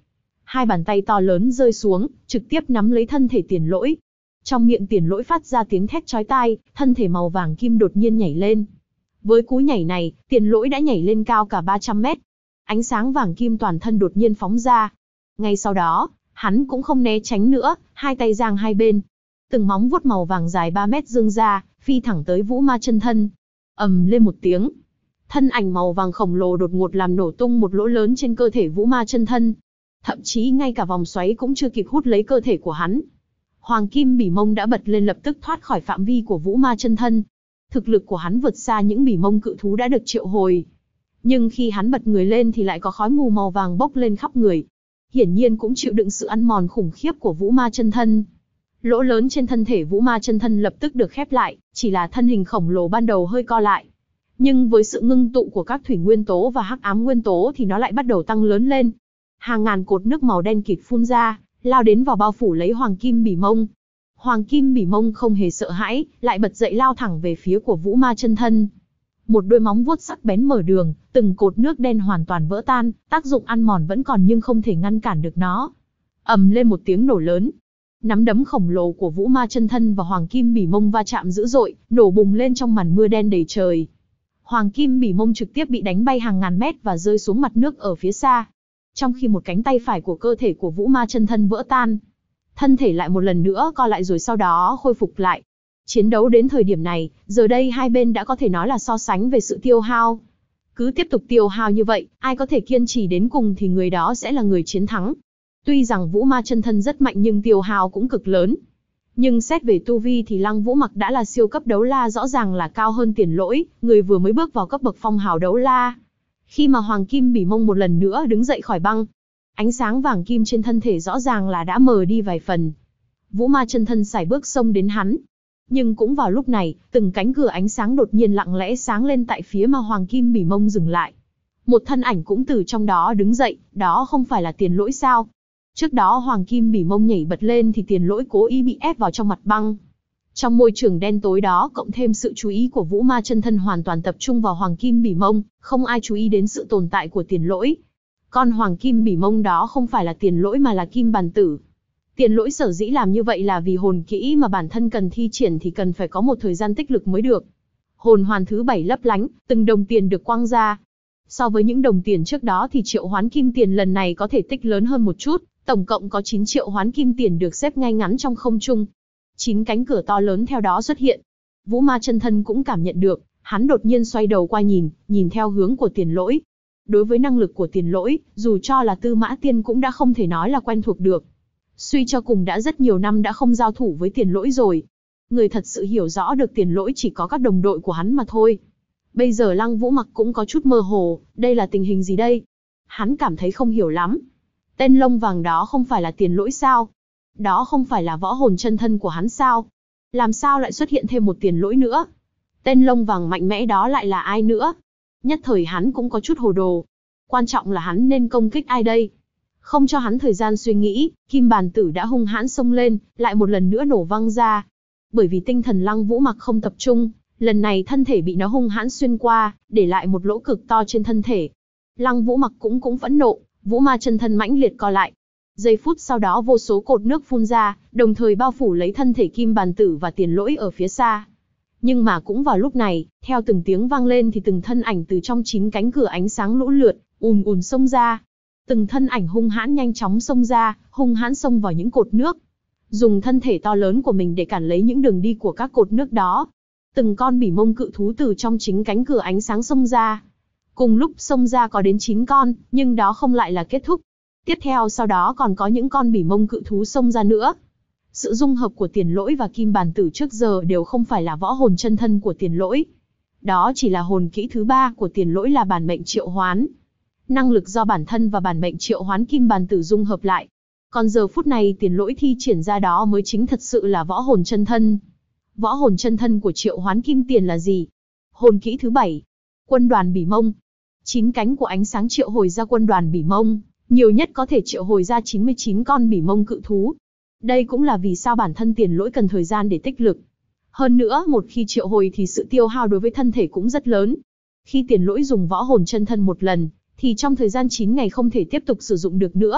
Hai bàn tay to lớn rơi xuống, trực tiếp nắm lấy thân thể Tiền Lỗi. Trong miệng Tiền Lỗi phát ra tiếng thét chói tai, thân thể màu vàng kim đột nhiên nhảy lên. Với cú nhảy này, Tiền Lỗi đã nhảy lên cao cả 300 mét. Ánh sáng vàng kim toàn thân đột nhiên phóng ra. Ngay sau đó, hắn cũng không né tránh nữa, hai tay giang hai bên. Từng móng vuốt màu vàng dài 3 mét dương ra, phi thẳng tới Vũ Ma chân thân. Ầm lên một tiếng. Thân ảnh màu vàng khổng lồ đột ngột làm nổ tung một lỗ lớn trên cơ thể Vũ Ma chân thân. Thậm chí ngay cả vòng xoáy cũng chưa kịp hút lấy cơ thể của hắn. Hoàng kim bỉ mông đã bật lên lập tức thoát khỏi phạm vi của Vũ Ma chân thân. Thực lực của hắn vượt xa những bỉ mông cự thú đã được triệu hồi. Nhưng khi hắn bật người lên thì lại có khói mù màu vàng bốc lên khắp người. Hiển nhiên cũng chịu đựng sự ăn mòn khủng khiếp của Vũ Ma chân thân. Lỗ lớn trên thân thể Vũ Ma chân thân lập tức được khép lại, chỉ là thân hình khổng lồ ban đầu hơi co lại. Nhưng với sự ngưng tụ của các thủy nguyên tố và hắc ám nguyên tố thì nó lại bắt đầu tăng lớn lên. Hàng ngàn cột nước màu đen kịt phun ra, lao đến vào bao phủ lấy Hoàng kim bỉ mông. Hoàng kim bỉ mông không hề sợ hãi, lại bật dậy lao thẳng về phía của Vũ Ma chân thân. Một đôi móng vuốt sắc bén mở đường, từng cột nước đen hoàn toàn vỡ tan, tác dụng ăn mòn vẫn còn nhưng không thể ngăn cản được nó. Ầm lên một tiếng nổ lớn. Nắm đấm khổng lồ của Vũ Ma chân thân và Hoàng kim bỉ mông va chạm dữ dội, nổ bùng lên trong màn mưa đen đầy trời. Hoàng kim bỉ mông trực tiếp bị đánh bay hàng ngàn mét và rơi xuống mặt nước ở phía xa. Trong khi một cánh tay phải của cơ thể của Vũ Ma chân thân vỡ tan, thân thể lại một lần nữa co lại rồi sau đó khôi phục lại. Chiến đấu đến thời điểm này, giờ đây hai bên đã có thể nói là so sánh về sự tiêu hao. Cứ tiếp tục tiêu hao như vậy, ai có thể kiên trì đến cùng thì người đó sẽ là người chiến thắng. Tuy rằng Vũ Ma chân thân rất mạnh nhưng tiêu hao cũng cực lớn. Nhưng xét về tu vi thì Lăng Vũ Mặc đã là siêu cấp đấu la, rõ ràng là cao hơn Tiền Lỗi, người vừa mới bước vào cấp bậc phong hào đấu la. Khi mà Hoàng kim bỉ mông một lần nữa đứng dậy khỏi băng, ánh sáng vàng kim trên thân thể rõ ràng là đã mờ đi vài phần. Vũ Ma chân thân sải bước xông đến hắn. Nhưng cũng vào lúc này, từng cánh cửa ánh sáng đột nhiên lặng lẽ sáng lên tại phía mà Hoàng kim bỉ mông dừng lại. Một thân ảnh cũng từ trong đó đứng dậy, đó không phải là Tiền Lỗi sao? Trước đó Hoàng kim bỉ mông nhảy bật lên thì Tiền Lỗi cố ý bị ép vào trong mặt băng. Trong môi trường đen tối đó cộng thêm sự chú ý của Vũ Ma chân thân hoàn toàn tập trung vào Hoàng kim bỉ mông, không ai chú ý đến sự tồn tại của Tiền Lỗi. Con Hoàng kim bỉ mông đó không phải là Tiền Lỗi mà là Kim Bàn Tử. Tiền Lỗi sở dĩ làm như vậy là vì hồn kỹ mà bản thân cần thi triển thì cần phải có một thời gian tích lực mới được. Hồn hoàn thứ 7 lấp lánh, từng đồng tiền được quăng ra. So với những đồng tiền trước đó thì triệu hoán kim tiền lần này có thể tích lớn hơn một chút, tổng cộng có 9 triệu hoán kim tiền được xếp ngay ngắn trong không trung. 9 cánh cửa to lớn theo đó xuất hiện. Vũ Ma chân thân cũng cảm nhận được, hắn đột nhiên xoay đầu qua nhìn theo hướng của Tiền Lỗi. Đối với năng lực của Tiền Lỗi, dù cho là Tư Mã Tiên cũng đã không thể nói là quen thuộc được. Suy cho cùng đã rất nhiều năm đã không giao thủ với Tiền Lỗi rồi. Người thật sự hiểu rõ được Tiền Lỗi chỉ có các đồng đội của hắn mà thôi. Bây giờ Lăng Vũ Mặc cũng có chút mơ hồ, đây là tình hình gì đây? Hắn cảm thấy không hiểu lắm. Tên lông vàng đó không phải là Tiền Lỗi sao? Đó không phải là võ hồn chân thân của hắn sao? Làm sao lại xuất hiện thêm một Tiền Lỗi nữa? Tên lông vàng mạnh mẽ đó lại là ai nữa? Nhất thời hắn cũng có chút hồ đồ. Quan trọng là hắn nên công kích ai đây? Không cho hắn thời gian suy nghĩ, Kim Bàn Tử đã hung hãn xông lên, lại một lần nữa nổ văng ra. Bởi vì tinh thần Lăng Vũ Mặc không tập trung, lần này thân thể bị nó hung hãn xuyên qua, để lại một lỗ cực to trên thân thể. Lăng Vũ Mặc cũng phẫn nộ, Vũ Ma chân thân mãnh liệt co lại. Giây phút sau đó vô số cột nước phun ra, đồng thời bao phủ lấy thân thể Kim Bàn Tử và Tiền Lỗi ở phía xa. Nhưng mà cũng vào lúc này, theo từng tiếng vang lên thì từng thân ảnh từ trong 9 cánh cửa ánh sáng lũ lượt, ùn ùn xông ra. Từng thân ảnh hung hãn nhanh chóng xông ra, hung hãn xông vào những cột nước. Dùng thân thể to lớn của mình để cản lấy những đường đi của các cột nước đó. Từng con bỉ mông cự thú từ trong chính cánh cửa ánh sáng xông ra. Cùng lúc xông ra có đến 9 con, nhưng đó không lại là kết thúc. Tiếp theo sau đó còn có những con bỉ mông cự thú xông ra nữa. Sự dung hợp của Tiền Lỗi và Kim Bàn Tử trước giờ đều không phải là võ hồn chân thân của Tiền Lỗi. Đó chỉ là hồn kỹ thứ 3 của Tiền Lỗi là bản mệnh triệu hoán. Năng lực do bản thân và bản mệnh triệu hoán Kim Bàn Tử dung hợp lại. Còn giờ phút này Tiền Lỗi thi triển ra đó mới chính thật sự là võ hồn chân thân. Võ hồn chân thân của triệu hoán kim tiền là gì? Hồn kỹ thứ 7. Quân đoàn bỉ mông. 9 cánh của ánh sáng triệu hồi ra quân đoàn bỉ mông, nhiều nhất có thể triệu hồi ra 99 con bỉ mông cự thú. Đây cũng là vì sao bản thân Tiền Lỗi cần thời gian để tích lực. Hơn nữa, một khi triệu hồi thì sự tiêu hao đối với thân thể cũng rất lớn. Khi Tiền Lỗi dùng võ hồn chân thân một lần, thì trong thời gian 9 ngày không thể tiếp tục sử dụng được nữa.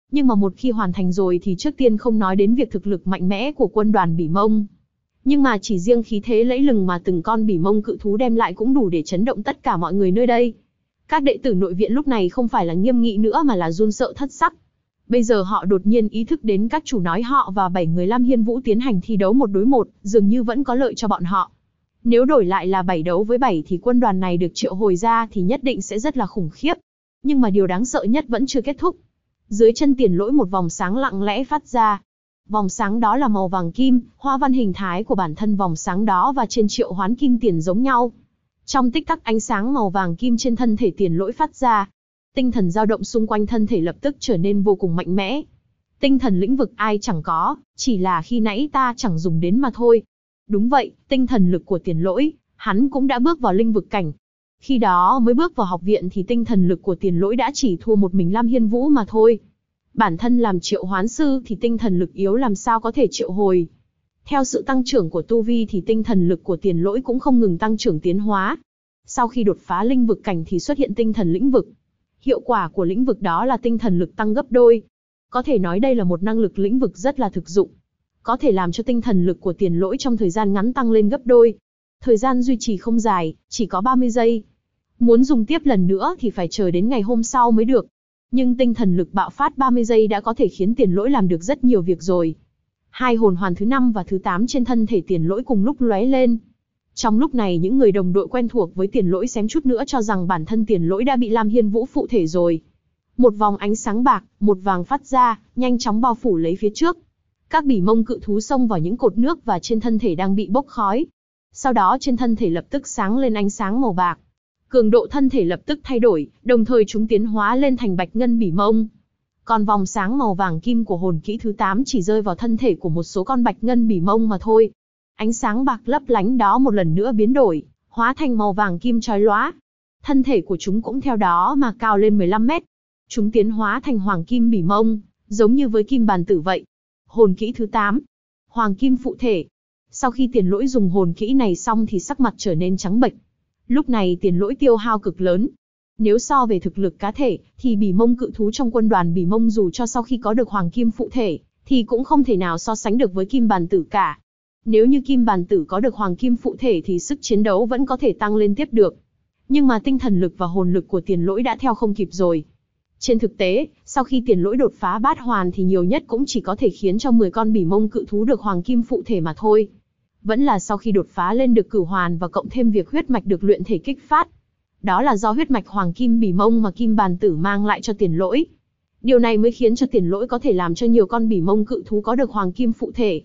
Nhưng mà một khi hoàn thành rồi thì trước tiên không nói đến việc thực lực mạnh mẽ của quân đoàn Bỉ Mông. Nhưng mà chỉ riêng khí thế lẫy lừng mà từng con Bỉ Mông cự thú đem lại cũng đủ để chấn động tất cả mọi người nơi đây. Các đệ tử nội viện lúc này không phải là nghiêm nghị nữa mà là run sợ thất sắc. Bây giờ họ đột nhiên ý thức đến các chủ nói họ và 7 người Lam Hiên Vũ tiến hành thi đấu 1 đối 1, dường như vẫn có lợi cho bọn họ. Nếu đổi lại là 7 đấu với 7 thì quân đoàn này được triệu hồi ra thì nhất định sẽ rất là khủng khiếp. Nhưng mà điều đáng sợ nhất vẫn chưa kết thúc. Dưới chân Tiền Lỗi một vòng sáng lặng lẽ phát ra. Vòng sáng đó là màu vàng kim, hoa văn hình thái của bản thân vòng sáng đó và trên triệu hoán kim tiền giống nhau. Trong tích tắc ánh sáng màu vàng kim trên thân thể Tiền Lỗi phát ra. Tinh thần dao động xung quanh thân thể lập tức trở nên vô cùng mạnh mẽ. Tinh thần lĩnh vực ai chẳng có, chỉ là khi nãy ta chẳng dùng đến mà thôi. Đúng vậy, tinh thần lực của Tiền Lỗi, hắn cũng đã bước vào linh vực cảnh. Khi đó mới bước vào học viện thì tinh thần lực của Tiền Lỗi đã chỉ thua một mình Lam Hiên Vũ mà thôi. Bản thân làm triệu hoán sư thì tinh thần lực yếu làm sao có thể triệu hồi. Theo sự tăng trưởng của tu vi thì tinh thần lực của Tiền Lỗi cũng không ngừng tăng trưởng tiến hóa. Sau khi đột phá linh vực cảnh thì xuất hiện tinh thần lĩnh vực. Hiệu quả của lĩnh vực đó là tinh thần lực tăng gấp đôi. Có thể nói đây là một năng lực lĩnh vực rất là thực dụng. Có thể làm cho tinh thần lực của Tiền Lỗi trong thời gian ngắn tăng lên gấp đôi. Thời gian duy trì không dài, chỉ có 30 giây. Muốn dùng tiếp lần nữa thì phải chờ đến ngày hôm sau mới được. Nhưng tinh thần lực bạo phát 30 giây đã có thể khiến Tiền Lỗi làm được rất nhiều việc rồi. 2 hồn hoàn thứ 5 và thứ 8 trên thân thể Tiền Lỗi cùng lúc lóe lên. Trong lúc này những người đồng đội quen thuộc với Tiền Lỗi xém chút nữa cho rằng bản thân Tiền Lỗi đã bị Lam Hiên Vũ phụ thể rồi. Một vòng ánh sáng bạc, một vàng phát ra, nhanh chóng bao phủ lấy phía trước. Các Bỉ Mông cự thú xông vào những cột nước và trên thân thể đang bị bốc khói. Sau đó trên thân thể lập tức sáng lên ánh sáng màu bạc. Cường độ thân thể lập tức thay đổi, đồng thời chúng tiến hóa lên thành Bạch Ngân Bỉ Mông. Còn vòng sáng màu vàng kim của hồn kỹ thứ 8 chỉ rơi vào thân thể của một số con Bạch Ngân Bỉ Mông mà thôi. Ánh sáng bạc lấp lánh đó một lần nữa biến đổi, hóa thành màu vàng kim chói lóa. Thân thể của chúng cũng theo đó mà cao lên 15 mét. Chúng tiến hóa thành Hoàng Kim Bỉ Mông, giống như với Kim Bàn Tử vậy. Hồn kỹ thứ 8, Hoàng Kim Phụ Thể. Sau khi Tiền Lỗi dùng hồn kỹ này xong thì sắc mặt trở nên trắng bệch. Lúc này Tiền Lỗi tiêu hao cực lớn. Nếu so về thực lực cá thể, thì Bỉ Mông cự thú trong quân đoàn Bỉ Mông dù cho sau khi có được Hoàng Kim Phụ Thể, thì cũng không thể nào so sánh được với Kim Bàn Tử cả. Nếu như Kim Bàn Tử có được Hoàng Kim Phụ Thể thì sức chiến đấu vẫn có thể tăng lên tiếp được. Nhưng mà tinh thần lực và hồn lực của Tiền Lỗi đã theo không kịp rồi. Trên thực tế, sau khi Tiền Lỗi đột phá bát hoàn thì nhiều nhất cũng chỉ có thể khiến cho 10 con Bỉ Mông cự thú được Hoàng Kim Phụ Thể mà thôi. Vẫn là sau khi đột phá lên được Cửu Hoàn và cộng thêm việc huyết mạch được luyện thể kích phát. Đó là do huyết mạch Hoàng Kim Bỉ Mông mà Kim Bàn Tử mang lại cho Tiền Lỗi. Điều này mới khiến cho Tiền Lỗi có thể làm cho nhiều con Bỉ Mông cự thú có được Hoàng Kim Phụ Thể.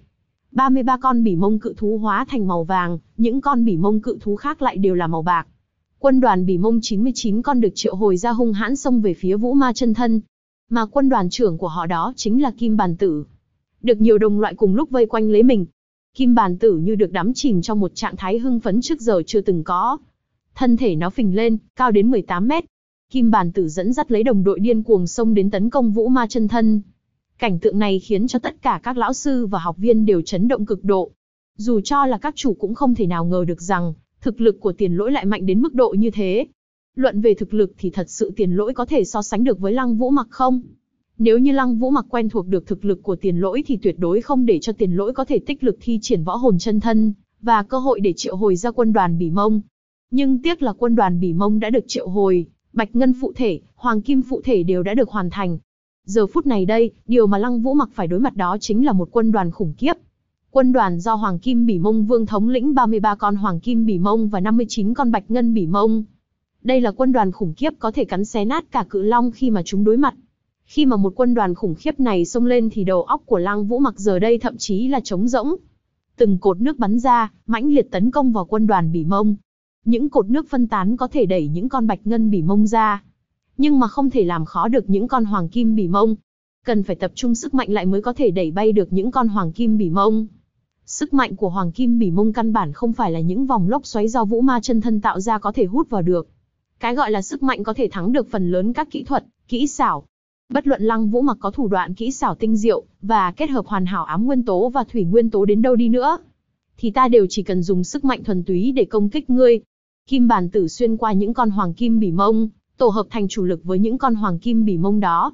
33 con Bỉ Mông cự thú hóa thành màu vàng, những con Bỉ Mông cự thú khác lại đều là màu bạc. Quân đoàn Bỉ Mông 99 con được triệu hồi ra hung hãn xông về phía Vũ Ma Chân Thân. Mà quân đoàn trưởng của họ đó chính là Kim Bàn Tử. Được nhiều đồng loại cùng lúc vây quanh lấy mình. Kim Bàn Tử như được đắm chìm trong một trạng thái hưng phấn trước giờ chưa từng có. Thân thể nó phình lên, cao đến 18 mét. Kim Bàn Tử dẫn dắt lấy đồng đội điên cuồng xông đến tấn công Vũ Ma Chân Thân. Cảnh tượng này khiến cho tất cả các lão sư và học viên đều chấn động cực độ. Dù cho là các chủ cũng không thể nào ngờ được rằng, thực lực của Tiền Lỗi lại mạnh đến mức độ như thế. Luận về thực lực thì thật sự Tiền Lỗi có thể so sánh được với Lăng Vũ Mặc không? Nếu như Lăng Vũ Mặc quen thuộc được thực lực của Tiền Lỗi thì tuyệt đối không để cho Tiền Lỗi có thể tích lực thi triển võ hồn chân thân, và cơ hội để triệu hồi ra quân đoàn Bỉ Mông. Nhưng tiếc là quân đoàn Bỉ Mông đã được triệu hồi, Bạch Ngân Phụ Thể, Hoàng Kim Phụ Thể đều đã được hoàn thành. Giờ phút này đây, điều mà Lăng Vũ Mặc phải đối mặt đó chính là một quân đoàn khủng khiếp. Quân đoàn do Hoàng Kim Bỉ Mông Vương thống lĩnh 33 con Hoàng Kim Bỉ Mông và 59 con Bạch Ngân Bỉ Mông. Đây là quân đoàn khủng khiếp có thể cắn xé nát cả cự long khi mà chúng đối mặt. Khi mà một quân đoàn khủng khiếp này xông lên thì đầu óc của Lăng Vũ Mặc giờ đây thậm chí là trống rỗng. Từng cột nước bắn ra, mãnh liệt tấn công vào quân đoàn Bỉ Mông. Những cột nước phân tán có thể đẩy những con Bạch Ngân Bỉ Mông ra, nhưng mà không thể làm khó được những con Hoàng Kim Bỉ Mông. Cần phải tập trung sức mạnh lại mới có thể đẩy bay được những con Hoàng Kim Bỉ Mông. Sức mạnh của Hoàng Kim Bỉ Mông căn bản không phải là những vòng lốc xoáy do Vũ Ma Chân Thân tạo ra có thể hút vào được. Cái gọi là sức mạnh có thể thắng được phần lớn các kỹ thuật, kỹ xảo. Bất luận Lăng Vũ Mặc có thủ đoạn kỹ xảo tinh diệu, và kết hợp hoàn hảo ám nguyên tố và thủy nguyên tố đến đâu đi nữa, thì ta đều chỉ cần dùng sức mạnh thuần túy để công kích ngươi. Kim Bàn Tử xuyên qua những con Hoàng Kim Bỉ Mông, tổ hợp thành chủ lực với những con Hoàng Kim Bỉ Mông đó.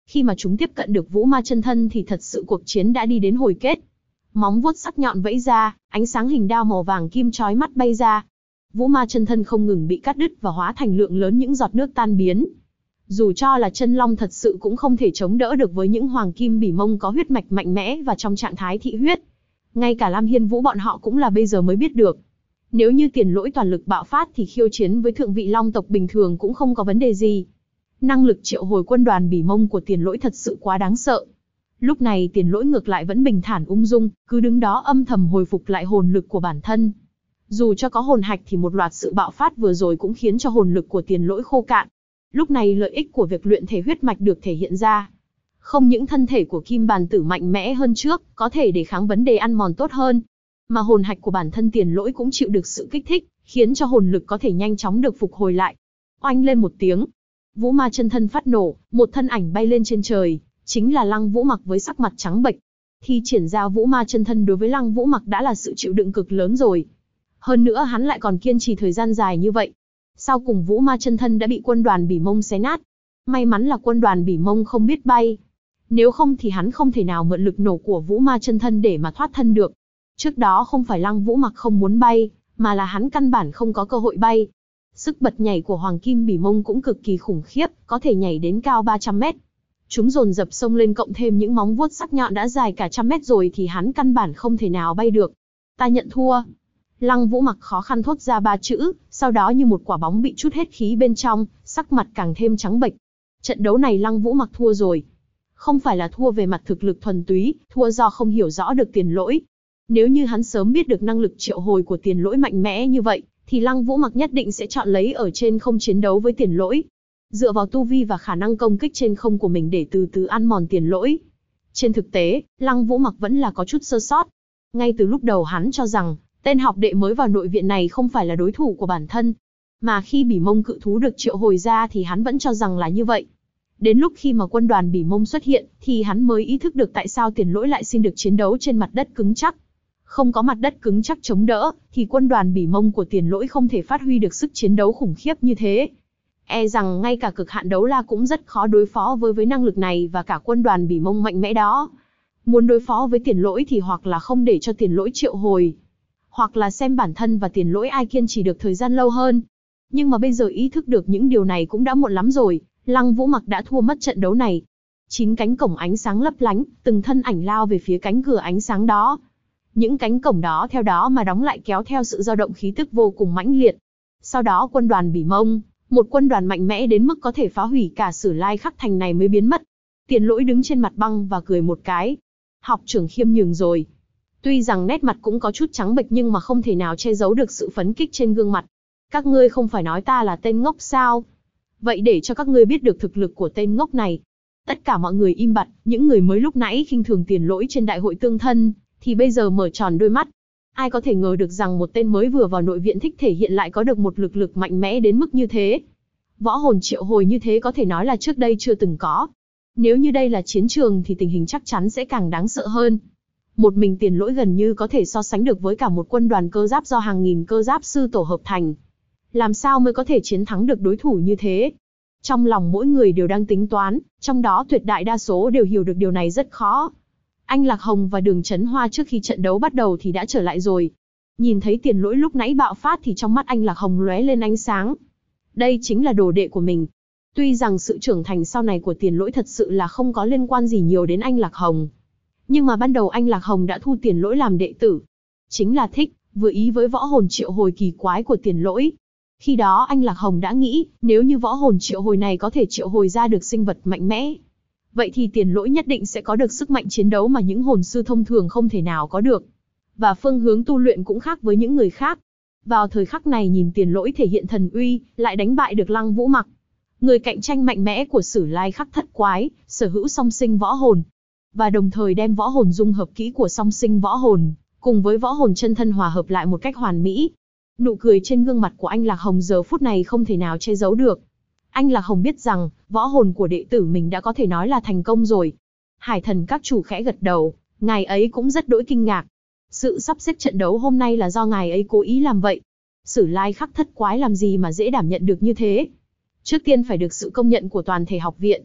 Khi mà chúng tiếp cận được Vũ Ma chân thân thì thật sự cuộc chiến đã đi đến hồi kết. Móng vuốt sắc nhọn vẫy ra, ánh sáng hình đao màu vàng kim chói mắt bay ra. Vũ Ma chân thân không ngừng bị cắt đứt và hóa thành lượng lớn những giọt nước tan biến. Dù cho là chân long thật sự cũng không thể chống đỡ được với những hoàng kim bỉ mông có huyết mạch mạnh mẽ và trong trạng thái thị huyết. Ngay cả Lam Hiên Vũ bọn họ cũng là bây giờ mới biết được. Nếu như Tiền Lỗi toàn lực bạo phát thì khiêu chiến với thượng vị long tộc bình thường cũng không có vấn đề gì. Năng lực triệu hồi quân đoàn bỉ mông của Tiền Lỗi thật sự quá đáng sợ. Lúc này Tiền Lỗi ngược lại vẫn bình thản ung dung, cứ đứng đó âm thầm hồi phục lại hồn lực của bản thân. Dù cho có hồn hạch thì một loạt sự bạo phát vừa rồi cũng khiến cho hồn lực của Tiền Lỗi khô cạn. Lúc này lợi ích của việc luyện thể huyết mạch được thể hiện ra. Không những thân thể của Kim Bàn Tử mạnh mẽ hơn trước, có thể để kháng vấn đề ăn mòn tốt hơn, mà hồn hạch của bản thân Tiền Lỗi cũng chịu được sự kích thích, khiến cho hồn lực có thể nhanh chóng được phục hồi lại. Oanh lên một tiếng, Vũ Ma chân thân phát nổ, một thân ảnh bay lên trên trời, chính là Lăng Vũ Mặc với sắc mặt trắng bệch. Thi triển ra Vũ Ma chân thân đối với Lăng Vũ Mặc đã là sự chịu đựng cực lớn rồi. Hơn nữa hắn lại còn kiên trì thời gian dài như vậy. Sau cùng Vũ Ma chân thân đã bị quân đoàn bỉ mông xé nát. May mắn là quân đoàn bỉ mông không biết bay. Nếu không thì hắn không thể nào mượn lực nổ của Vũ Ma chân thân để mà thoát thân được. Trước đó không phải Lăng Vũ Mặc không muốn bay, mà là hắn căn bản không có cơ hội bay. Sức bật nhảy của Hoàng Kim Bỉ Mông cũng cực kỳ khủng khiếp, có thể nhảy đến cao 300 mét. Chúng dồn dập xông lên cộng thêm những móng vuốt sắc nhọn đã dài cả trăm mét rồi thì hắn căn bản không thể nào bay được. Ta nhận thua. Lăng Vũ Mặc khó khăn thốt ra 3 chữ, sau đó như một quả bóng bị trút hết khí bên trong, sắc mặt càng thêm trắng bệch. Trận đấu này Lăng Vũ Mặc thua rồi. Không phải là thua về mặt thực lực thuần túy, thua do không hiểu rõ được Tiền Lỗi. Nếu như hắn sớm biết được năng lực triệu hồi của Tiền Lỗi mạnh mẽ như vậy, thì Lăng Vũ Mặc nhất định sẽ chọn lấy ở trên không chiến đấu với Tiền Lỗi. Dựa vào tu vi và khả năng công kích trên không của mình để từ từ ăn mòn Tiền Lỗi. Trên thực tế, Lăng Vũ Mặc vẫn là có chút sơ sót. Ngay từ lúc đầu hắn cho rằng, tên học đệ mới vào nội viện này không phải là đối thủ của bản thân. Mà khi Bỉ Mông cự thú được triệu hồi ra thì hắn vẫn cho rằng là như vậy. Đến lúc khi mà quân đoàn Bỉ Mông xuất hiện, thì hắn mới ý thức được tại sao Tiền Lỗi lại xin được chiến đấu trên mặt đất cứng chắc. Không có mặt đất cứng chắc chống đỡ, thì quân đoàn Bỉ Mông của Tiền Lỗi không thể phát huy được sức chiến đấu khủng khiếp như thế. E rằng ngay cả cực hạn đấu la cũng rất khó đối phó với năng lực này và cả quân đoàn Bỉ Mông mạnh mẽ đó. Muốn đối phó với Tiền Lỗi thì hoặc là không để cho Tiền Lỗi triệu hồi, hoặc là xem bản thân và Tiền Lỗi ai kiên trì được thời gian lâu hơn. Nhưng mà bây giờ ý thức được những điều này cũng đã muộn lắm rồi, Lăng Vũ Mặc đã thua mất trận đấu này. 9 cánh cổng ánh sáng lấp lánh, từng thân ảnh lao về phía cánh cửa ánh sáng đó. Những cánh cổng đó theo đó mà đóng lại kéo theo sự dao động khí tức vô cùng mãnh liệt. Sau đó quân đoàn Bỉ Mông, một quân đoàn mạnh mẽ đến mức có thể phá hủy cả Sử Lai Khắc Thành này mới biến mất. Tiền Lỗi đứng trên mặt băng và cười một cái. Học trưởng khiêm nhường rồi. Tuy rằng nét mặt cũng có chút trắng bệch nhưng mà không thể nào che giấu được sự phấn kích trên gương mặt. Các ngươi không phải nói ta là tên ngốc sao? Vậy để cho các ngươi biết được thực lực của tên ngốc này. Tất cả mọi người im bặt, những người mới lúc nãy khinh thường Tiền Lỗi trên đại hội tương thân, thì bây giờ mở tròn đôi mắt. Ai có thể ngờ được rằng một tên mới vừa vào nội viện thích thể hiện lại có được một lực lực mạnh mẽ đến mức như thế. Võ hồn triệu hồi như thế có thể nói là trước đây chưa từng có. Nếu như đây là chiến trường thì tình hình chắc chắn sẽ càng đáng sợ hơn. Một mình Tiền Lỗi gần như có thể so sánh được với cả một quân đoàn cơ giáp do hàng nghìn cơ giáp sư tổ hợp thành. Làm sao mới có thể chiến thắng được đối thủ như thế? Trong lòng mỗi người đều đang tính toán, trong đó tuyệt đại đa số đều hiểu được điều này rất khó. Anh Lạc Hồng và Đường Chấn Hoa trước khi trận đấu bắt đầu thì đã trở lại rồi. Nhìn thấy Tiền Lỗi lúc nãy bạo phát thì trong mắt anh Lạc Hồng lóe lên ánh sáng. Đây chính là đồ đệ của mình. Tuy rằng sự trưởng thành sau này của Tiền Lỗi thật sự là không có liên quan gì nhiều đến anh Lạc Hồng. Nhưng mà ban đầu anh Lạc Hồng đã thu Tiền Lỗi làm đệ tử. Chính là thích, vừa ý với võ hồn triệu hồi kỳ quái của Tiền Lỗi. Khi đó anh Lạc Hồng đã nghĩ, nếu như võ hồn triệu hồi này có thể triệu hồi ra được sinh vật mạnh mẽ, vậy thì Tiền Lỗi nhất định sẽ có được sức mạnh chiến đấu mà những hồn sư thông thường không thể nào có được. Và phương hướng tu luyện cũng khác với những người khác. Vào thời khắc này nhìn Tiền Lỗi thể hiện thần uy, lại đánh bại được Lăng Vũ Mặc. Người cạnh tranh mạnh mẽ của Sử Lai Khắc Thất Quái, sở hữu song sinh võ hồn. Và đồng thời đem võ hồn dung hợp kỹ của song sinh võ hồn, cùng với võ hồn chân thân hòa hợp lại một cách hoàn mỹ. Nụ cười trên gương mặt của anh Lạc Hồng giờ phút này không thể nào che giấu được. Anh Lạc Hồng biết rằng, võ hồn của đệ tử mình đã có thể nói là thành công rồi. Hải Thần các chủ khẽ gật đầu, ngài ấy cũng rất đỗi kinh ngạc. Sự sắp xếp trận đấu hôm nay là do ngài ấy cố ý làm vậy. Sử Lai Khắc Thất Quái làm gì mà dễ đảm nhận được như thế. Trước tiên phải được sự công nhận của toàn thể học viện.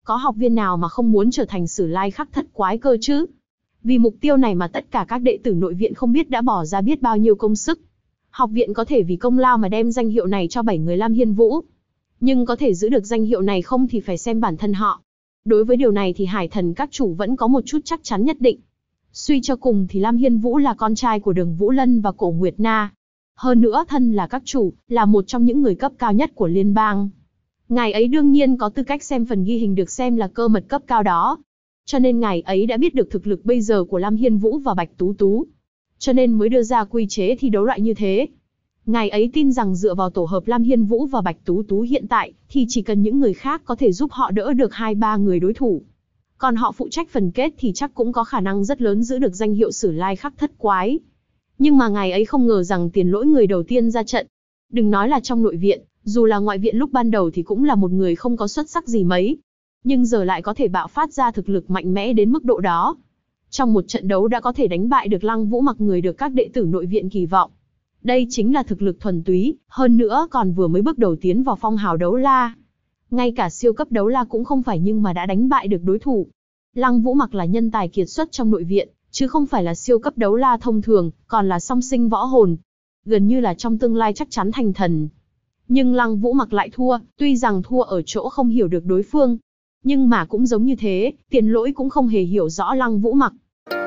Có học viên nào mà không muốn trở thành Sử Lai Khắc Thất Quái cơ chứ? Vì mục tiêu này mà tất cả các đệ tử nội viện không biết đã bỏ ra biết bao nhiêu công sức. Học viện có thể vì công lao mà đem danh hiệu này cho 7 người Lam Hiên Vũ. Nhưng có thể giữ được danh hiệu này không thì phải xem bản thân họ. Đối với điều này thì Hải Thần các chủ vẫn có một chút chắc chắn nhất định. Suy cho cùng thì Lam Hiên Vũ là con trai của Đường Vũ Lân và Cổ Nguyệt Na. Hơn nữa thân là các chủ, là một trong những người cấp cao nhất của liên bang. Ngài ấy đương nhiên có tư cách xem phần ghi hình được xem là cơ mật cấp cao đó. Cho nên ngài ấy đã biết được thực lực bây giờ của Lam Hiên Vũ và Bạch Tú Tú. Cho nên mới đưa ra quy chế thi đấu loại như thế. Ngài ấy tin rằng dựa vào tổ hợp Lam Hiên Vũ và Bạch Tú Tú hiện tại, thì chỉ cần những người khác có thể giúp họ đỡ được 2-3 người đối thủ. Còn họ phụ trách phần kết thì chắc cũng có khả năng rất lớn giữ được danh hiệu Sử Lai Khắc Thất Quái. Nhưng mà ngài ấy không ngờ rằng Tiền Lỗi người đầu tiên ra trận. Đừng nói là trong nội viện, dù là ngoại viện lúc ban đầu thì cũng là một người không có xuất sắc gì mấy. Nhưng giờ lại có thể bạo phát ra thực lực mạnh mẽ đến mức độ đó. Trong một trận đấu đã có thể đánh bại được Lăng Vũ Mặc, người được các đệ tử nội viện kỳ vọng. Đây chính là thực lực thuần túy, hơn nữa còn vừa mới bước đầu tiến vào phong hào đấu la. Ngay cả siêu cấp đấu la cũng không phải nhưng mà đã đánh bại được đối thủ. Lăng Vũ Mặc là nhân tài kiệt xuất trong nội viện, chứ không phải là siêu cấp đấu la thông thường, còn là song sinh võ hồn. Gần như là trong tương lai chắc chắn thành thần. Nhưng Lăng Vũ Mặc lại thua, tuy rằng thua ở chỗ không hiểu được đối phương. Nhưng mà cũng giống như thế, Tiền Lỗi cũng không hề hiểu rõ Lăng Vũ Mặc.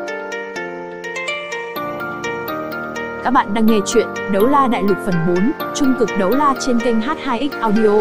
Các bạn đang nghe chuyện Đấu La Đại Lục phần 4, Trung cực đấu la trên kênh H2X Audio.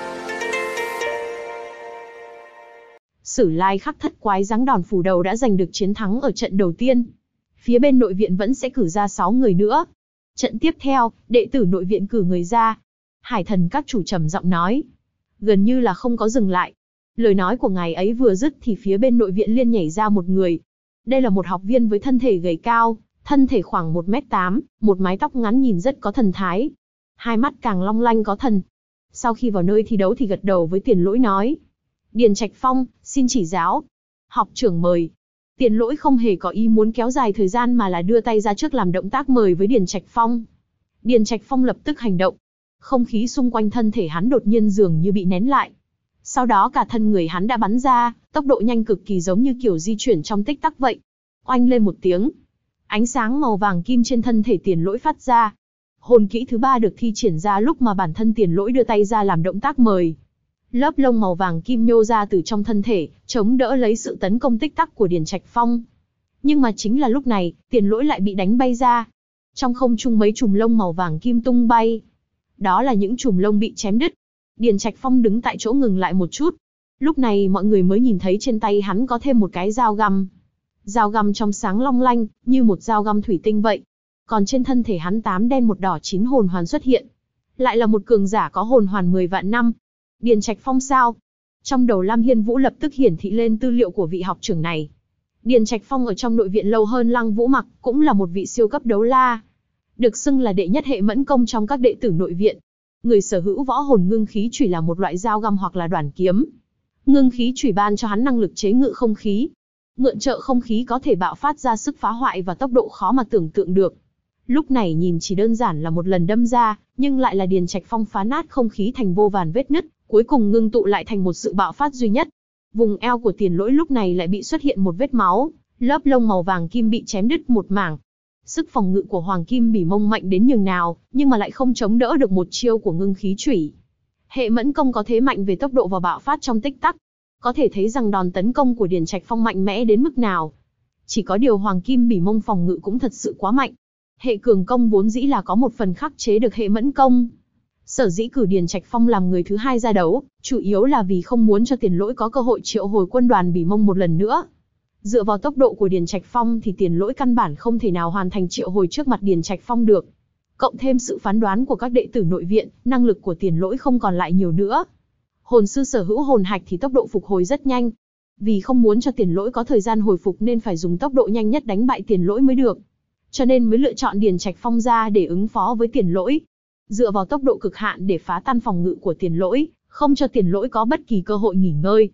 Sử Lai Khắc Thất Quái giáng đòn phủ đầu đã giành được chiến thắng ở trận đầu tiên. Phía bên nội viện vẫn sẽ cử ra 6 người nữa. Trận tiếp theo, đệ tử nội viện cử người ra. Hải Thần các chủ trầm giọng nói. Gần như là không có dừng lại. Lời nói của ngài ấy vừa dứt thì phía bên nội viện liên nhảy ra một người. Đây là một học viên với thân thể gầy cao, thân thể khoảng 1m8, một mái tóc ngắn nhìn rất có thần thái. Hai mắt càng long lanh có thần. Sau khi vào nơi thi đấu thì gật đầu với Tiền Lỗi nói. Điền Trạch Phong, xin chỉ giáo. Học trưởng mời. Tiền Lỗi không hề có ý muốn kéo dài thời gian mà là đưa tay ra trước làm động tác mời với Điền Trạch Phong. Điền Trạch Phong lập tức hành động. Không khí xung quanh thân thể hắn đột nhiên dường như bị nén lại. Sau đó cả thân người hắn đã bắn ra, tốc độ nhanh cực kỳ giống như kiểu di chuyển trong tích tắc vậy. Oanh lên một tiếng. Ánh sáng màu vàng kim trên thân thể Tiền Lỗi phát ra. Hồn kỹ thứ 3 được thi triển ra lúc mà bản thân Tiền Lỗi đưa tay ra làm động tác mời. Lớp lông màu vàng kim nhô ra từ trong thân thể, chống đỡ lấy sự tấn công tích tắc của Điền Trạch Phong. Nhưng mà chính là lúc này, Tiền Lỗi lại bị đánh bay ra. Trong không trung mấy chùm lông màu vàng kim tung bay. Đó là những chùm lông bị chém đứt. Điền Trạch Phong đứng tại chỗ ngừng lại một chút. Lúc này mọi người mới nhìn thấy trên tay hắn có thêm một cái dao găm. Dao găm trong sáng long lanh, như một dao găm thủy tinh vậy. Còn trên thân thể hắn 8 đen 1 đỏ 9 hồn hoàn xuất hiện. Lại là một cường giả có hồn hoàn 10 vạn năm. Điền Trạch Phong sao? Trong đầu Lam Hiên Vũ lập tức hiển thị lên tư liệu của vị học trưởng này. Điền Trạch Phong ở trong nội viện lâu hơn Lăng Vũ Mặc, cũng là một vị siêu cấp đấu la. Được xưng là đệ nhất hệ mẫn công trong các đệ tử nội viện. Người sở hữu võ hồn ngưng khí chủy là một loại dao găm hoặc là đoản kiếm. Ngưng khí chủy ban cho hắn năng lực chế ngự không khí. Mượn trợ không khí có thể bạo phát ra sức phá hoại và tốc độ khó mà tưởng tượng được. Lúc này nhìn chỉ đơn giản là một lần đâm ra, nhưng lại là Điền Trạch Phong phá nát không khí thành vô vàn vết nứt, cuối cùng ngưng tụ lại thành một sự bạo phát duy nhất. Vùng eo của Tiền Lỗi lúc này lại bị xuất hiện một vết máu, lớp lông màu vàng kim bị chém đứt một mảng. Sức phòng ngự của Hoàng Kim Bỉ Mông mạnh đến nhường nào, nhưng mà lại không chống đỡ được một chiêu của ngưng khí chủy. Hệ mẫn công có thế mạnh về tốc độ và bạo phát trong tích tắc. Có thể thấy rằng đòn tấn công của Điền Trạch Phong mạnh mẽ đến mức nào. Chỉ có điều Hoàng Kim Bỉ Mông phòng ngự cũng thật sự quá mạnh. Hệ cường công vốn dĩ là có một phần khắc chế được hệ mẫn công. Sở dĩ cử Điền Trạch Phong làm người thứ 2 ra đấu, chủ yếu là vì không muốn cho Tiền Lỗi có cơ hội triệu hồi quân đoàn Bỉ Mông một lần nữa. Dựa vào tốc độ của Điền Trạch Phong thì Tiền Lỗi căn bản không thể nào hoàn thành triệu hồi trước mặt Điền Trạch Phong được. Cộng thêm sự phán đoán của các đệ tử nội viện, năng lực của Tiền Lỗi không còn lại nhiều nữa. Hồn sư sở hữu hồn hạch thì tốc độ phục hồi rất nhanh. Vì không muốn cho Tiền Lỗi có thời gian hồi phục nên phải dùng tốc độ nhanh nhất đánh bại Tiền Lỗi mới được. Cho nên mới lựa chọn Điền Trạch Phong ra để ứng phó với Tiền Lỗi. Dựa vào tốc độ cực hạn để phá tan phòng ngự của Tiền Lỗi, không cho Tiền Lỗi có bất kỳ cơ hội nghỉ ngơi.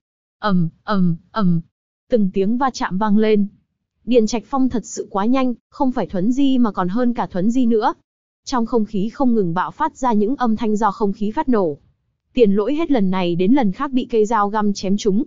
Từng tiếng va chạm vang lên. Điền Trạch Phong thật sự quá nhanh, không phải thuấn di mà còn hơn cả thuấn di nữa. Trong không khí không ngừng bạo phát ra những âm thanh do không khí phát nổ. Tiền Lỗi hết lần này đến lần khác bị cây dao găm chém trúng.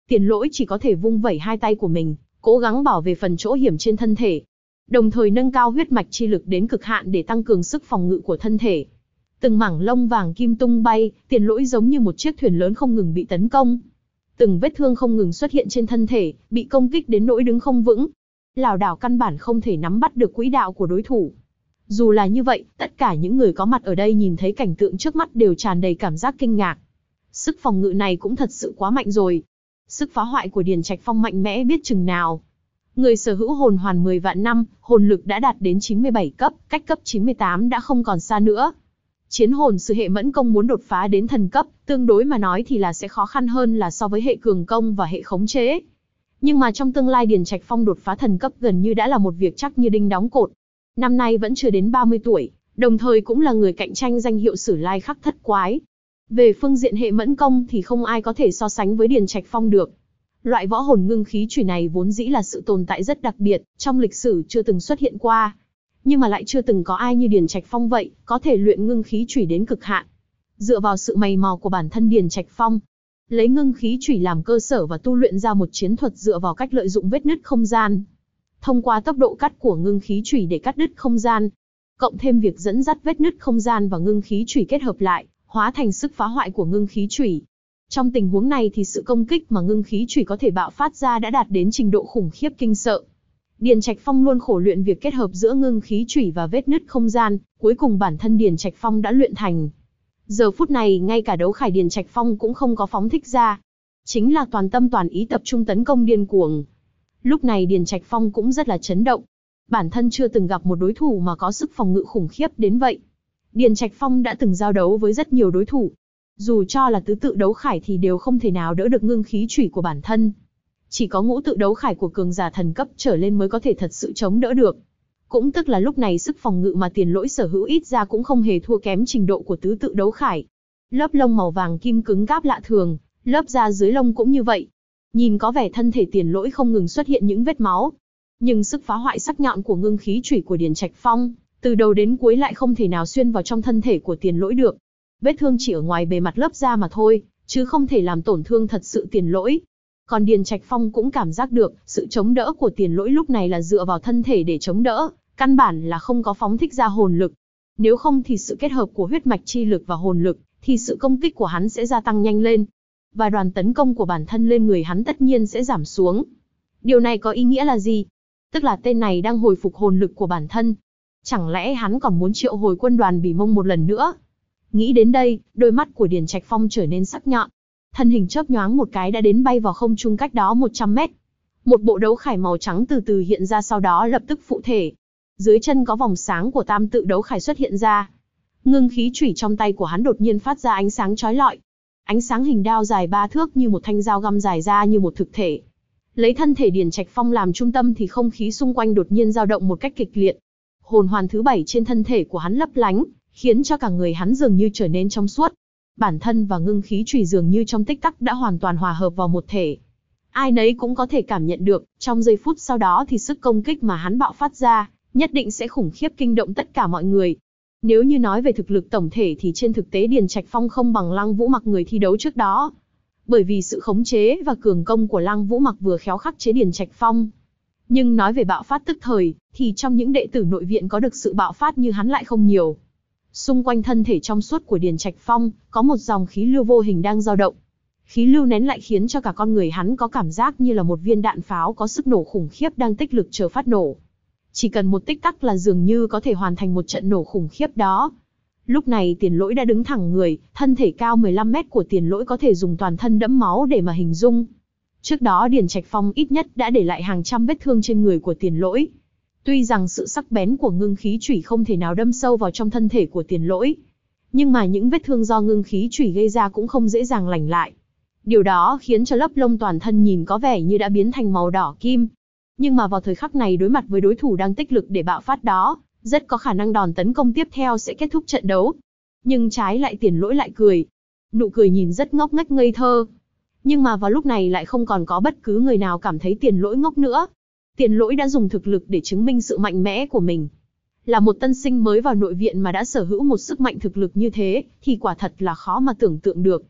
Tiền lỗi chỉ có thể vung vẩy hai tay của mình, cố gắng bảo vệ phần chỗ hiểm trên thân thể, đồng thời nâng cao huyết mạch chi lực đến cực hạn để tăng cường sức phòng ngự của thân thể. Từng mảng lông vàng kim tung bay, Tiền lỗi giống như một chiếc thuyền lớn không ngừng bị tấn công. Từng vết thương không ngừng xuất hiện trên thân thể, bị công kích đến nỗi đứng không vững. Lảo đảo căn bản không thể nắm bắt được quỹ đạo của đối thủ. Dù là như vậy, tất cả những người có mặt ở đây nhìn thấy cảnh tượng trước mắt đều tràn đầy cảm giác kinh ngạc. Sức phòng ngự này cũng thật sự quá mạnh rồi. Sức phá hoại của Điền Trạch Phong mạnh mẽ biết chừng nào. Người sở hữu hồn hoàn 10 vạn năm, hồn lực đã đạt đến 97 cấp, cách cấp 98 đã không còn xa nữa. Chiến hồn sư hệ mẫn công muốn đột phá đến thần cấp, tương đối mà nói thì là sẽ khó khăn hơn là so với hệ cường công và hệ khống chế. Nhưng mà trong tương lai Điền Trạch Phong đột phá thần cấp gần như đã là một việc chắc như đinh đóng cột. Năm nay vẫn chưa đến 30 tuổi, đồng thời cũng là người cạnh tranh danh hiệu Sử Lai Khắc Thất Quái. Về phương diện hệ mẫn công thì không ai có thể so sánh với Điền Trạch Phong được. Loại võ hồn ngưng khí chủy này vốn dĩ là sự tồn tại rất đặc biệt, trong lịch sử chưa từng xuất hiện qua. Nhưng mà lại chưa từng có ai như Điền Trạch Phong vậy, có thể luyện ngưng khí chủy đến cực hạn. Dựa vào sự mày mò của bản thân Điền Trạch Phong, lấy ngưng khí chủy làm cơ sở và tu luyện ra một chiến thuật dựa vào cách lợi dụng vết nứt không gian. Thông qua tốc độ cắt của ngưng khí chủy để cắt đứt không gian, cộng thêm việc dẫn dắt vết nứt không gian và ngưng khí chủy kết hợp lại, hóa thành sức phá hoại của ngưng khí chủy. Trong tình huống này thì sự công kích mà ngưng khí chủy có thể bạo phát ra đã đạt đến trình độ khủng khiếp kinh sợ. Điền Trạch Phong luôn khổ luyện việc kết hợp giữa ngưng khí chủy và vết nứt không gian, cuối cùng bản thân Điền Trạch Phong đã luyện thành. Giờ phút này ngay cả đấu khải Điền Trạch Phong cũng không có phóng thích ra, chính là toàn tâm toàn ý tập trung tấn công điên cuồng. Lúc này Điền Trạch Phong cũng rất là chấn động. Bản thân chưa từng gặp một đối thủ mà có sức phòng ngự khủng khiếp đến vậy. Điền Trạch Phong đã từng giao đấu với rất nhiều đối thủ. Dù cho là tứ tự đấu khải thì đều không thể nào đỡ được ngưng khí chủy của bản thân. Chỉ có ngũ tự đấu khải của cường giả thần cấp trở lên mới có thể thật sự chống đỡ được. Cũng tức là lúc này sức phòng ngự mà Tiền lỗi sở hữu ít ra cũng không hề thua kém trình độ của tứ tự đấu khải. Lớp lông màu vàng kim cứng cáp lạ thường, lớp da dưới lông cũng như vậy. Nhìn có vẻ thân thể Tiền lỗi không ngừng xuất hiện những vết máu. Nhưng sức phá hoại sắc nhọn của ngưng khí chủy của Điền Trạch Phong, từ đầu đến cuối lại không thể nào xuyên vào trong thân thể của Tiền lỗi được. Vết thương chỉ ở ngoài bề mặt lớp da mà thôi, chứ không thể làm tổn thương thật sự Tiền lỗi. Còn Điền Trạch Phong cũng cảm giác được, sự chống đỡ của Tiền lỗi lúc này là dựa vào thân thể để chống đỡ, căn bản là không có phóng thích ra hồn lực. Nếu không thì sự kết hợp của huyết mạch chi lực và hồn lực, thì sự công kích của hắn sẽ gia tăng nhanh lên. Và đoàn tấn công của bản thân lên người hắn tất nhiên sẽ giảm xuống. Điều này có ý nghĩa là gì? Tức là tên này đang hồi phục hồn lực của bản thân. Chẳng lẽ hắn còn muốn triệu hồi quân đoàn Bỉ Mông một lần nữa? Nghĩ đến đây, đôi mắt của Điền Trạch Phong trở nên sắc nhọn. Thân hình chớp nhoáng một cái đã đến bay vào không trung cách đó 100 mét. Một bộ đấu khải màu trắng từ từ hiện ra, sau đó lập tức phụ thể. Dưới chân có vòng sáng của tam tự đấu khải xuất hiện ra. Ngưng khí chủy trong tay của hắn đột nhiên phát ra ánh sáng chói lọi. Ánh sáng hình đao dài 3 thước như một thanh dao găm dài ra như một thực thể. Lấy thân thể Điền Trạch Phong làm trung tâm thì không khí xung quanh đột nhiên dao động một cách kịch liệt. Hồn hoàn thứ 7 trên thân thể của hắn lấp lánh, khiến cho cả người hắn dường như trở nên trong suốt. Bản thân và ngưng khí chủy dường như trong tích tắc đã hoàn toàn hòa hợp vào một thể. Ai nấy cũng có thể cảm nhận được, trong giây phút sau đó thì sức công kích mà hắn bạo phát ra, nhất định sẽ khủng khiếp kinh động tất cả mọi người. Nếu như nói về thực lực tổng thể thì trên thực tế Điền Trạch Phong không bằng Lăng Vũ Mặc người thi đấu trước đó. Bởi vì sự khống chế và cường công của Lăng Vũ Mặc vừa khéo khắc chế Điền Trạch Phong. Nhưng nói về bạo phát tức thời, thì trong những đệ tử nội viện có được sự bạo phát như hắn lại không nhiều. Xung quanh thân thể trong suốt của Điền Trạch Phong, có một dòng khí lưu vô hình đang dao động. Khí lưu nén lại khiến cho cả con người hắn có cảm giác như là một viên đạn pháo có sức nổ khủng khiếp đang tích lực chờ phát nổ. Chỉ cần một tích tắc là dường như có thể hoàn thành một trận nổ khủng khiếp đó. Lúc này Tiền lỗi đã đứng thẳng người, thân thể cao 15 mét của Tiền lỗi có thể dùng toàn thân đẫm máu để mà hình dung. Trước đó Điền Trạch Phong ít nhất đã để lại hàng trăm vết thương trên người của Tiền lỗi. Tuy rằng sự sắc bén của ngưng khí chủy không thể nào đâm sâu vào trong thân thể của Tiền lỗi, nhưng mà những vết thương do ngưng khí chủy gây ra cũng không dễ dàng lành lại. Điều đó khiến cho lớp lông toàn thân nhìn có vẻ như đã biến thành màu đỏ kim. Nhưng mà vào thời khắc này đối mặt với đối thủ đang tích lực để bạo phát đó, rất có khả năng đòn tấn công tiếp theo sẽ kết thúc trận đấu. Nhưng trái lại Tiền lỗi lại cười. Nụ cười nhìn rất ngốc nghếch ngây thơ. Nhưng mà vào lúc này lại không còn có bất cứ người nào cảm thấy Tiền lỗi ngốc nữa. Tiền lỗi đã dùng thực lực để chứng minh sự mạnh mẽ của mình. Là một tân sinh mới vào nội viện mà đã sở hữu một sức mạnh thực lực như thế, thì quả thật là khó mà tưởng tượng được.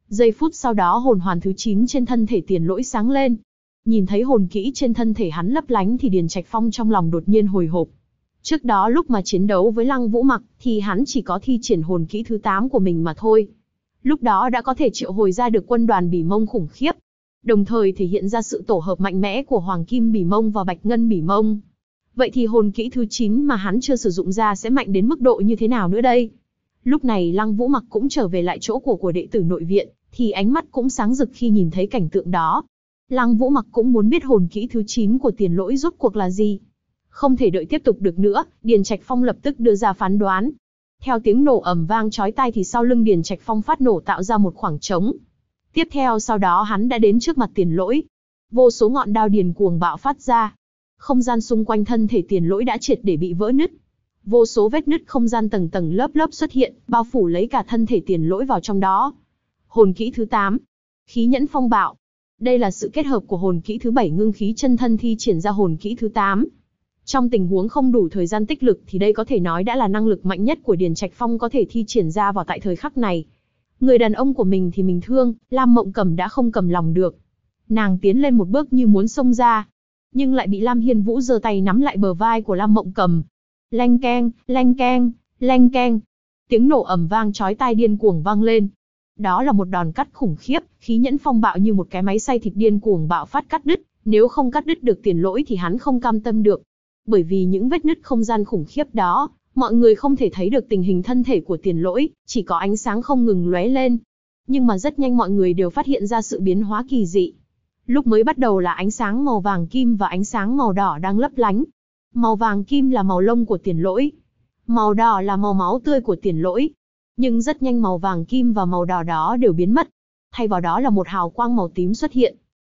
Giây phút sau đó hồn hoàn thứ 9 trên thân thể Tiền Lỗi sáng lên. Nhìn thấy hồn kỹ trên thân thể hắn lấp lánh thì Điền Trạch Phong trong lòng đột nhiên hồi hộp. Trước đó lúc mà chiến đấu với Lăng Vũ Mặc thì hắn chỉ có thi triển hồn kỹ thứ 8 của mình mà thôi. Lúc đó đã có thể triệu hồi ra được quân đoàn Bỉ Mông khủng khiếp, đồng thời thể hiện ra sự tổ hợp mạnh mẽ của Hoàng Kim Bỉ Mông và Bạch Ngân Bỉ Mông. Vậy thì hồn kỹ thứ 9 mà hắn chưa sử dụng ra sẽ mạnh đến mức độ như thế nào nữa đây? Lúc này Lăng Vũ Mặc cũng trở về lại chỗ của đệ tử nội viện, thì ánh mắt cũng sáng rực khi nhìn thấy cảnh tượng đó. Lăng Vũ Mặc cũng muốn biết hồn kỹ thứ 9 của Tiền Lỗi rốt cuộc là gì. Không thể đợi tiếp tục được nữa, Điền Trạch Phong lập tức đưa ra phán đoán. Theo tiếng nổ ầm vang chói tai thì sau lưng Điền Trạch Phong phát nổ tạo ra một khoảng trống. Tiếp theo sau đó hắn đã đến trước mặt Tiền Lỗi. Vô số ngọn đao điền cuồng bạo phát ra. Không gian xung quanh thân thể Tiền Lỗi đã triệt để bị vỡ nứt. Vô số vết nứt không gian tầng tầng lớp lớp xuất hiện, bao phủ lấy cả thân thể Tiền Lỗi vào trong đó. Hồn kỹ thứ 8, Khí Nhẫn Phong Bạo. Đây là sự kết hợp của hồn kỹ thứ 7 ngưng khí chân thân thi triển ra hồn kỹ thứ 8. Trong tình huống không đủ thời gian tích lực thì đây có thể nói đã là năng lực mạnh nhất của Điền Trạch Phong có thể thi triển ra vào tại thời khắc này. Người đàn ông của mình thì mình thương, Lam Mộng Cầm đã không cầm lòng được. Nàng tiến lên một bước như muốn xông ra, nhưng lại bị Lam Hiên Vũ giơ tay nắm lại bờ vai của Lam Mộng Cầm. Leng keng, leng keng, leng keng. Tiếng nổ ầm vang chói tai điên cuồng vang lên. Đó là một đòn cắt khủng khiếp, khí nhẫn phong bạo như một cái máy xay thịt điên cuồng bạo phát cắt đứt, nếu không cắt đứt được Tiền Lỗi thì hắn không cam tâm được. Bởi vì những vết nứt không gian khủng khiếp đó, mọi người không thể thấy được tình hình thân thể của Tiền Lỗi, chỉ có ánh sáng không ngừng lóe lên. Nhưng mà rất nhanh mọi người đều phát hiện ra sự biến hóa kỳ dị. Lúc mới bắt đầu là ánh sáng màu vàng kim và ánh sáng màu đỏ đang lấp lánh. Màu vàng kim là màu lông của Tiền Lỗi, màu đỏ là màu máu tươi của Tiền Lỗi. Nhưng rất nhanh màu vàng kim và màu đỏ đó đều biến mất. Thay vào đó là một hào quang màu tím xuất hiện.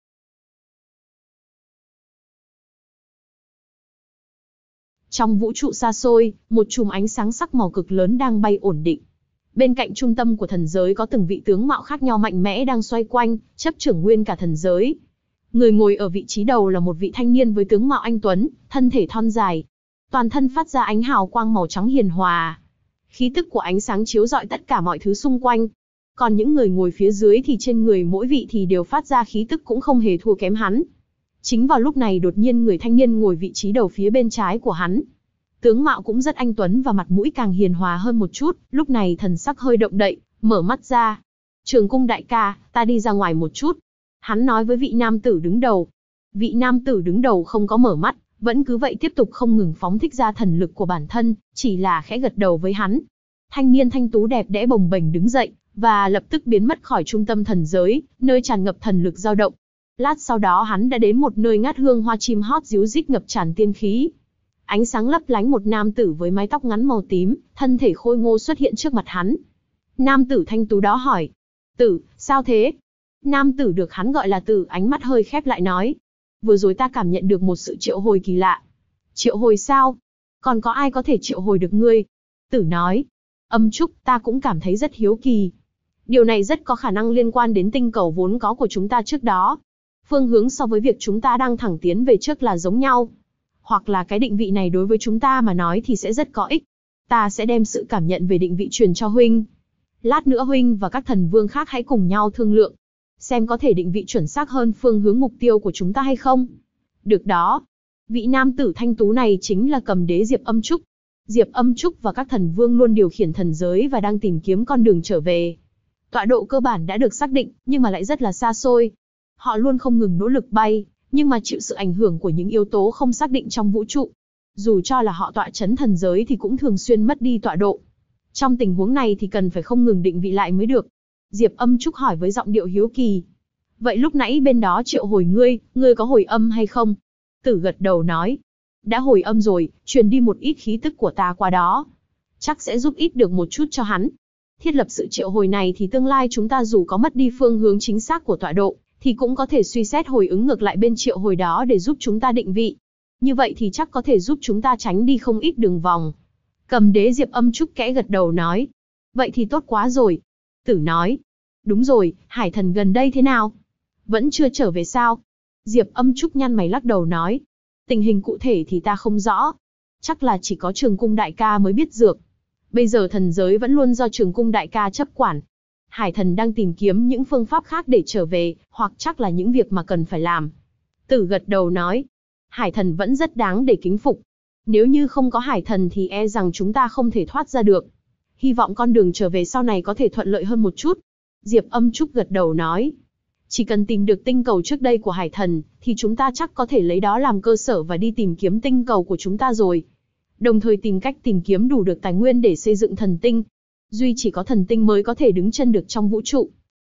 Trong vũ trụ xa xôi, một chùm ánh sáng sắc màu cực lớn đang bay ổn định. Bên cạnh trung tâm của thần giới có từng vị tướng mạo khác nhau mạnh mẽ đang xoay quanh, chấp trưởng nguyên cả thần giới. Người ngồi ở vị trí đầu là một vị thanh niên với tướng mạo anh tuấn, thân thể thon dài. Toàn thân phát ra ánh hào quang màu trắng hiền hòa. Khí tức của ánh sáng chiếu rọi tất cả mọi thứ xung quanh. Còn những người ngồi phía dưới thì trên người mỗi vị thì đều phát ra khí tức cũng không hề thua kém hắn. Chính vào lúc này đột nhiên người thanh niên ngồi vị trí đầu phía bên trái của hắn. Tướng mạo cũng rất anh tuấn và mặt mũi càng hiền hòa hơn một chút, lúc này thần sắc hơi động đậy, mở mắt ra. Trường Cung đại ca, ta đi ra ngoài một chút. Hắn nói với vị nam tử đứng đầu. Vị nam tử đứng đầu không có mở mắt, vẫn cứ vậy tiếp tục không ngừng phóng thích ra thần lực của bản thân, chỉ là khẽ gật đầu với hắn. Thanh niên thanh tú đẹp đẽ bồng bềnh đứng dậy, và lập tức biến mất khỏi trung tâm thần giới, nơi tràn ngập thần lực dao động. Lát sau đó hắn đã đến một nơi ngát hương hoa chim hót ríu rít ngập tràn tiên khí. Ánh sáng lấp lánh một nam tử với mái tóc ngắn màu tím, thân thể khôi ngô xuất hiện trước mặt hắn. Nam tử thanh tú đó hỏi, Tử, sao thế? Nam tử được hắn gọi là Tử ánh mắt hơi khép lại nói, vừa rồi ta cảm nhận được một sự triệu hồi kỳ lạ. Triệu hồi sao? Còn có ai có thể triệu hồi được ngươi? Tử nói, Âm Trúc, ta cũng cảm thấy rất hiếu kỳ. Điều này rất có khả năng liên quan đến tinh cầu vốn có của chúng ta trước đó. Phương hướng so với việc chúng ta đang thẳng tiến về trước là giống nhau. Hoặc là cái định vị này đối với chúng ta mà nói thì sẽ rất có ích. Ta sẽ đem sự cảm nhận về định vị truyền cho huynh. Lát nữa huynh và các thần vương khác hãy cùng nhau thương lượng, xem có thể định vị chuẩn xác hơn phương hướng mục tiêu của chúng ta hay không. Được đó. Vị nam tử thanh tú này chính là Cầm Đế Diệp Âm Trúc. Diệp Âm Trúc và các thần vương luôn điều khiển thần giới và đang tìm kiếm con đường trở về. Tọa độ cơ bản đã được xác định, nhưng mà lại rất là xa xôi. Họ luôn không ngừng nỗ lực bay, nhưng mà chịu sự ảnh hưởng của những yếu tố không xác định trong vũ trụ. Dù cho là họ tọa chấn thần giới thì cũng thường xuyên mất đi tọa độ. Trong tình huống này thì cần phải không ngừng định vị lại mới được. Diệp Âm Trúc hỏi với giọng điệu hiếu kỳ. Vậy lúc nãy bên đó triệu hồi ngươi có hồi âm hay không? Tử gật đầu nói. Đã hồi âm rồi, truyền đi một ít khí tức của ta qua đó. Chắc sẽ giúp ích được một chút cho hắn. Thiết lập sự triệu hồi này thì tương lai chúng ta dù có mất đi phương hướng chính xác của tọa độ, thì cũng có thể suy xét hồi ứng ngược lại bên triệu hồi đó để giúp chúng ta định vị. Như vậy thì chắc có thể giúp chúng ta tránh đi không ít đường vòng. Cầm Đế Diệp Âm Trúc kẽ gật đầu nói. Vậy thì tốt quá rồi. Tử nói. Đúng rồi, Hải Thần gần đây thế nào? Vẫn chưa trở về sao? Diệp Âm Trúc nhăn mày lắc đầu nói. Tình hình cụ thể thì ta không rõ. Chắc là chỉ có Trường Cung đại ca mới biết dược. Bây giờ thần giới vẫn luôn do Trường Cung đại ca chấp quản. Hải thần đang tìm kiếm những phương pháp khác để trở về, hoặc chắc là những việc mà cần phải làm. Tử gật đầu nói, Hải thần vẫn rất đáng để kính phục. Nếu như không có Hải thần thì e rằng chúng ta không thể thoát ra được. Hy vọng con đường trở về sau này có thể thuận lợi hơn một chút. Diệp Âm Trúc gật đầu nói, chỉ cần tìm được tinh cầu trước đây của Hải thần, thì chúng ta chắc có thể lấy đó làm cơ sở và đi tìm kiếm tinh cầu của chúng ta rồi. Đồng thời tìm cách tìm kiếm đủ được tài nguyên để xây dựng thần tinh. Duy chỉ có thần tinh mới có thể đứng chân được trong vũ trụ.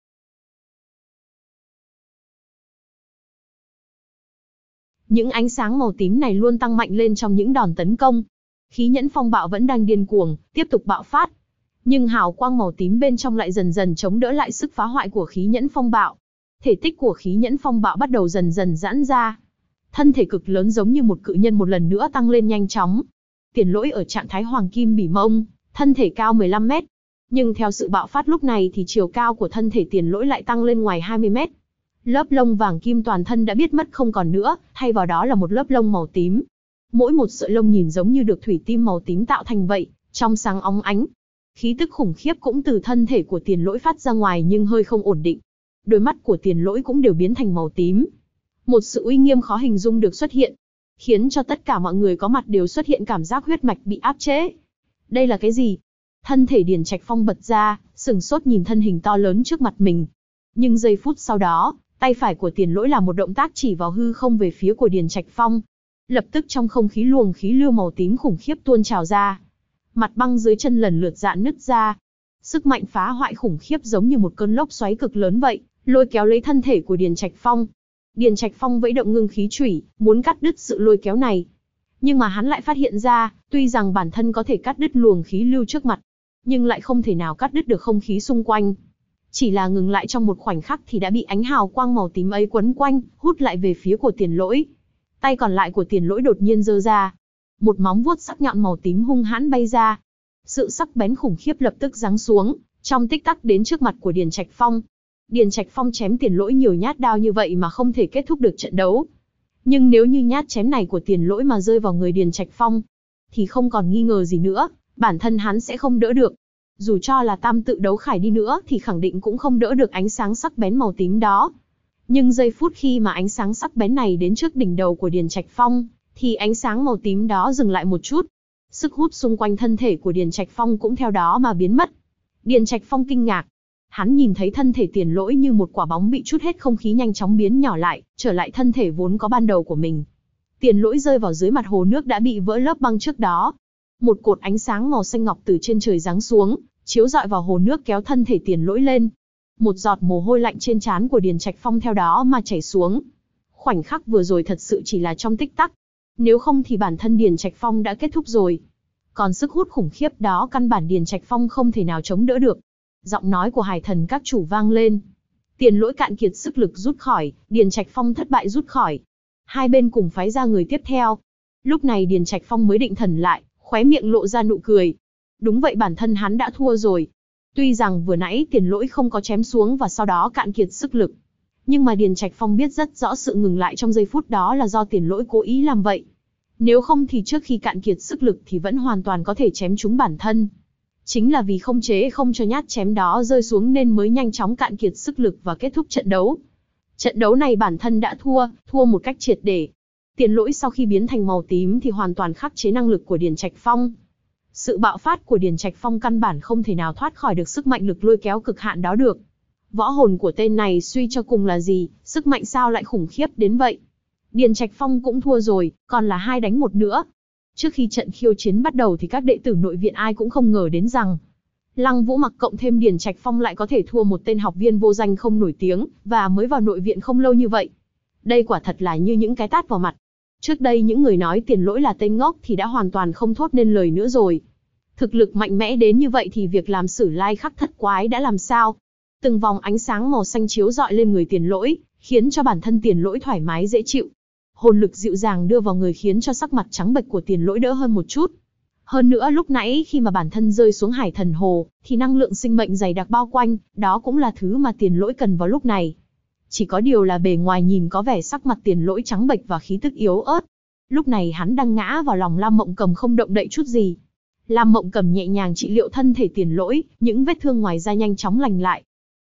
Những ánh sáng màu tím này luôn tăng mạnh lên trong những đòn tấn công. Khí nhẫn phong bạo vẫn đang điên cuồng, tiếp tục bạo phát. Nhưng hào quang màu tím bên trong lại dần dần chống đỡ lại sức phá hoại của khí nhẫn phong bạo. Thể tích của khí nhẫn phong bạo bắt đầu dần dần giãn ra. Thân thể cực lớn giống như một cự nhân một lần nữa tăng lên nhanh chóng. Tiền Lỗi ở trạng thái hoàng kim bỉ mông, thân thể cao 15 mét. Nhưng theo sự bạo phát lúc này thì chiều cao của thân thể Tiền Lỗi lại tăng lên ngoài 20 mét. Lớp lông vàng kim toàn thân đã biết mất không còn nữa, thay vào đó là một lớp lông màu tím. Mỗi một sợi lông nhìn giống như được thủy tinh màu tím tạo thành vậy, trong sáng óng ánh. Khí tức khủng khiếp cũng từ thân thể của Tiền Lỗi phát ra ngoài nhưng hơi không ổn định. Đôi mắt của Tiền Lỗi cũng đều biến thành màu tím. Một sự uy nghiêm khó hình dung được xuất hiện, khiến cho tất cả mọi người có mặt đều xuất hiện cảm giác huyết mạch bị áp chế. Đây là cái gì? Thân thể Điền Trạch Phong bật ra, sửng sốt nhìn thân hình to lớn trước mặt mình. Nhưng giây phút sau đó, tay phải của Tiền Lỗi làm một động tác chỉ vào hư không về phía của Điền Trạch Phong. Lập tức trong không khí luồng khí lưu màu tím khủng khiếp tuôn trào ra. Mặt băng dưới chân lần lượt rạn nứt ra. Sức mạnh phá hoại khủng khiếp giống như một cơn lốc xoáy cực lớn vậy, lôi kéo lấy thân thể của Điền Trạch Phong. Điền Trạch Phong vẫy động ngưng khí chủy, muốn cắt đứt sự lôi kéo này. Nhưng mà hắn lại phát hiện ra, tuy rằng bản thân có thể cắt đứt luồng khí lưu trước mặt, nhưng lại không thể nào cắt đứt được không khí xung quanh. Chỉ là ngừng lại trong một khoảnh khắc thì đã bị ánh hào quang màu tím ấy quấn quanh, hút lại về phía của Tiền Lỗi. Tay còn lại của Tiền Lỗi đột nhiên giơ ra. Một móng vuốt sắc nhọn màu tím hung hãn bay ra. Sự sắc bén khủng khiếp lập tức giáng xuống, trong tích tắc đến trước mặt của Điền Trạch Phong. Điền Trạch Phong chém Tiền Lỗi nhiều nhát đao như vậy mà không thể kết thúc được trận đấu. Nhưng nếu như nhát chém này của Tiền Lỗi mà rơi vào người Điền Trạch Phong, thì không còn nghi ngờ gì nữa, bản thân hắn sẽ không đỡ được. Dù cho là tam tự đấu khải đi nữa thì khẳng định cũng không đỡ được ánh sáng sắc bén màu tím đó. Nhưng giây phút khi mà ánh sáng sắc bén này đến trước đỉnh đầu của Điền Trạch Phong, thì ánh sáng màu tím đó dừng lại một chút. Sức hút xung quanh thân thể của Điền Trạch Phong cũng theo đó mà biến mất. Điền Trạch Phong kinh ngạc. Hắn nhìn thấy thân thể Tiền Lỗi như một quả bóng bị trút hết không khí nhanh chóng biến nhỏ lại, trở lại thân thể vốn có ban đầu của mình. Tiền Lỗi rơi vào dưới mặt hồ nước đã bị vỡ lớp băng trước đó. Một cột ánh sáng màu xanh ngọc từ trên trời giáng xuống, chiếu rọi vào hồ nước kéo thân thể Tiền Lỗi lên. Một giọt mồ hôi lạnh trên trán của Điền Trạch Phong theo đó mà chảy xuống. Khoảnh khắc vừa rồi thật sự chỉ là trong tích tắc. Nếu không thì bản thân Điền Trạch Phong đã kết thúc rồi. Còn sức hút khủng khiếp đó căn bản Điền Trạch Phong không thể nào chống đỡ được. Giọng nói của Hải thần các chủ vang lên. Tiền Lỗi cạn kiệt sức lực rút khỏi, Điền Trạch Phong thất bại rút khỏi. Hai bên cùng phái ra người tiếp theo. Lúc này Điền Trạch Phong mới định thần lại, khóe miệng lộ ra nụ cười. Đúng vậy, bản thân hắn đã thua rồi. Tuy rằng vừa nãy Tiền Lỗi không có chém xuống và sau đó cạn kiệt sức lực. Nhưng mà Điền Trạch Phong biết rất rõ sự ngừng lại trong giây phút đó là do Tiền Lỗi cố ý làm vậy. Nếu không thì trước khi cạn kiệt sức lực thì vẫn hoàn toàn có thể chém trúng bản thân. Chính là vì không chế không cho nhát chém đó rơi xuống nên mới nhanh chóng cạn kiệt sức lực và kết thúc trận đấu. Trận đấu này bản thân đã thua một cách triệt để. Tiền Lỗi sau khi biến thành màu tím thì hoàn toàn khắc chế năng lực của Điền Trạch Phong. Sự bạo phát của Điền Trạch Phong căn bản không thể nào thoát khỏi được sức mạnh lực lôi kéo cực hạn đó được. Võ hồn của tên này suy cho cùng là gì, sức mạnh sao lại khủng khiếp đến vậy. Điền Trạch Phong cũng thua rồi, còn là 2 đánh 1 nữa. Trước khi trận khiêu chiến bắt đầu thì các đệ tử nội viện ai cũng không ngờ đến rằng Lăng Vũ Mặc cộng thêm Điền Trạch Phong lại có thể thua một tên học viên vô danh không nổi tiếng, và mới vào nội viện không lâu như vậy. Đây quả thật là như những cái tát vào mặt. Trước đây những người nói Tiền Lỗi là tên ngốc thì đã hoàn toàn không thốt nên lời nữa rồi. Thực lực mạnh mẽ đến như vậy thì việc làm Sử Lai Khắc Thất Quái đã làm sao? Từng vòng ánh sáng màu xanh chiếu rọi lên người Tiền Lỗi, khiến cho bản thân Tiền Lỗi thoải mái dễ chịu. Hồn lực dịu dàng đưa vào người khiến cho sắc mặt trắng bệch của Tiền Lỗi đỡ hơn một chút. Hơn nữa lúc nãy khi mà bản thân rơi xuống Hải Thần Hồ, thì năng lượng sinh mệnh dày đặc bao quanh, đó cũng là thứ mà Tiền Lỗi cần vào lúc này. Chỉ có điều là bề ngoài nhìn có vẻ sắc mặt Tiền Lỗi trắng bệch và khí tức yếu ớt. Lúc này hắn đang ngã vào lòng Lam Mộng Cầm không động đậy chút gì. Lam Mộng Cầm nhẹ nhàng trị liệu thân thể Tiền Lỗi, những vết thương ngoài da nhanh chóng lành lại,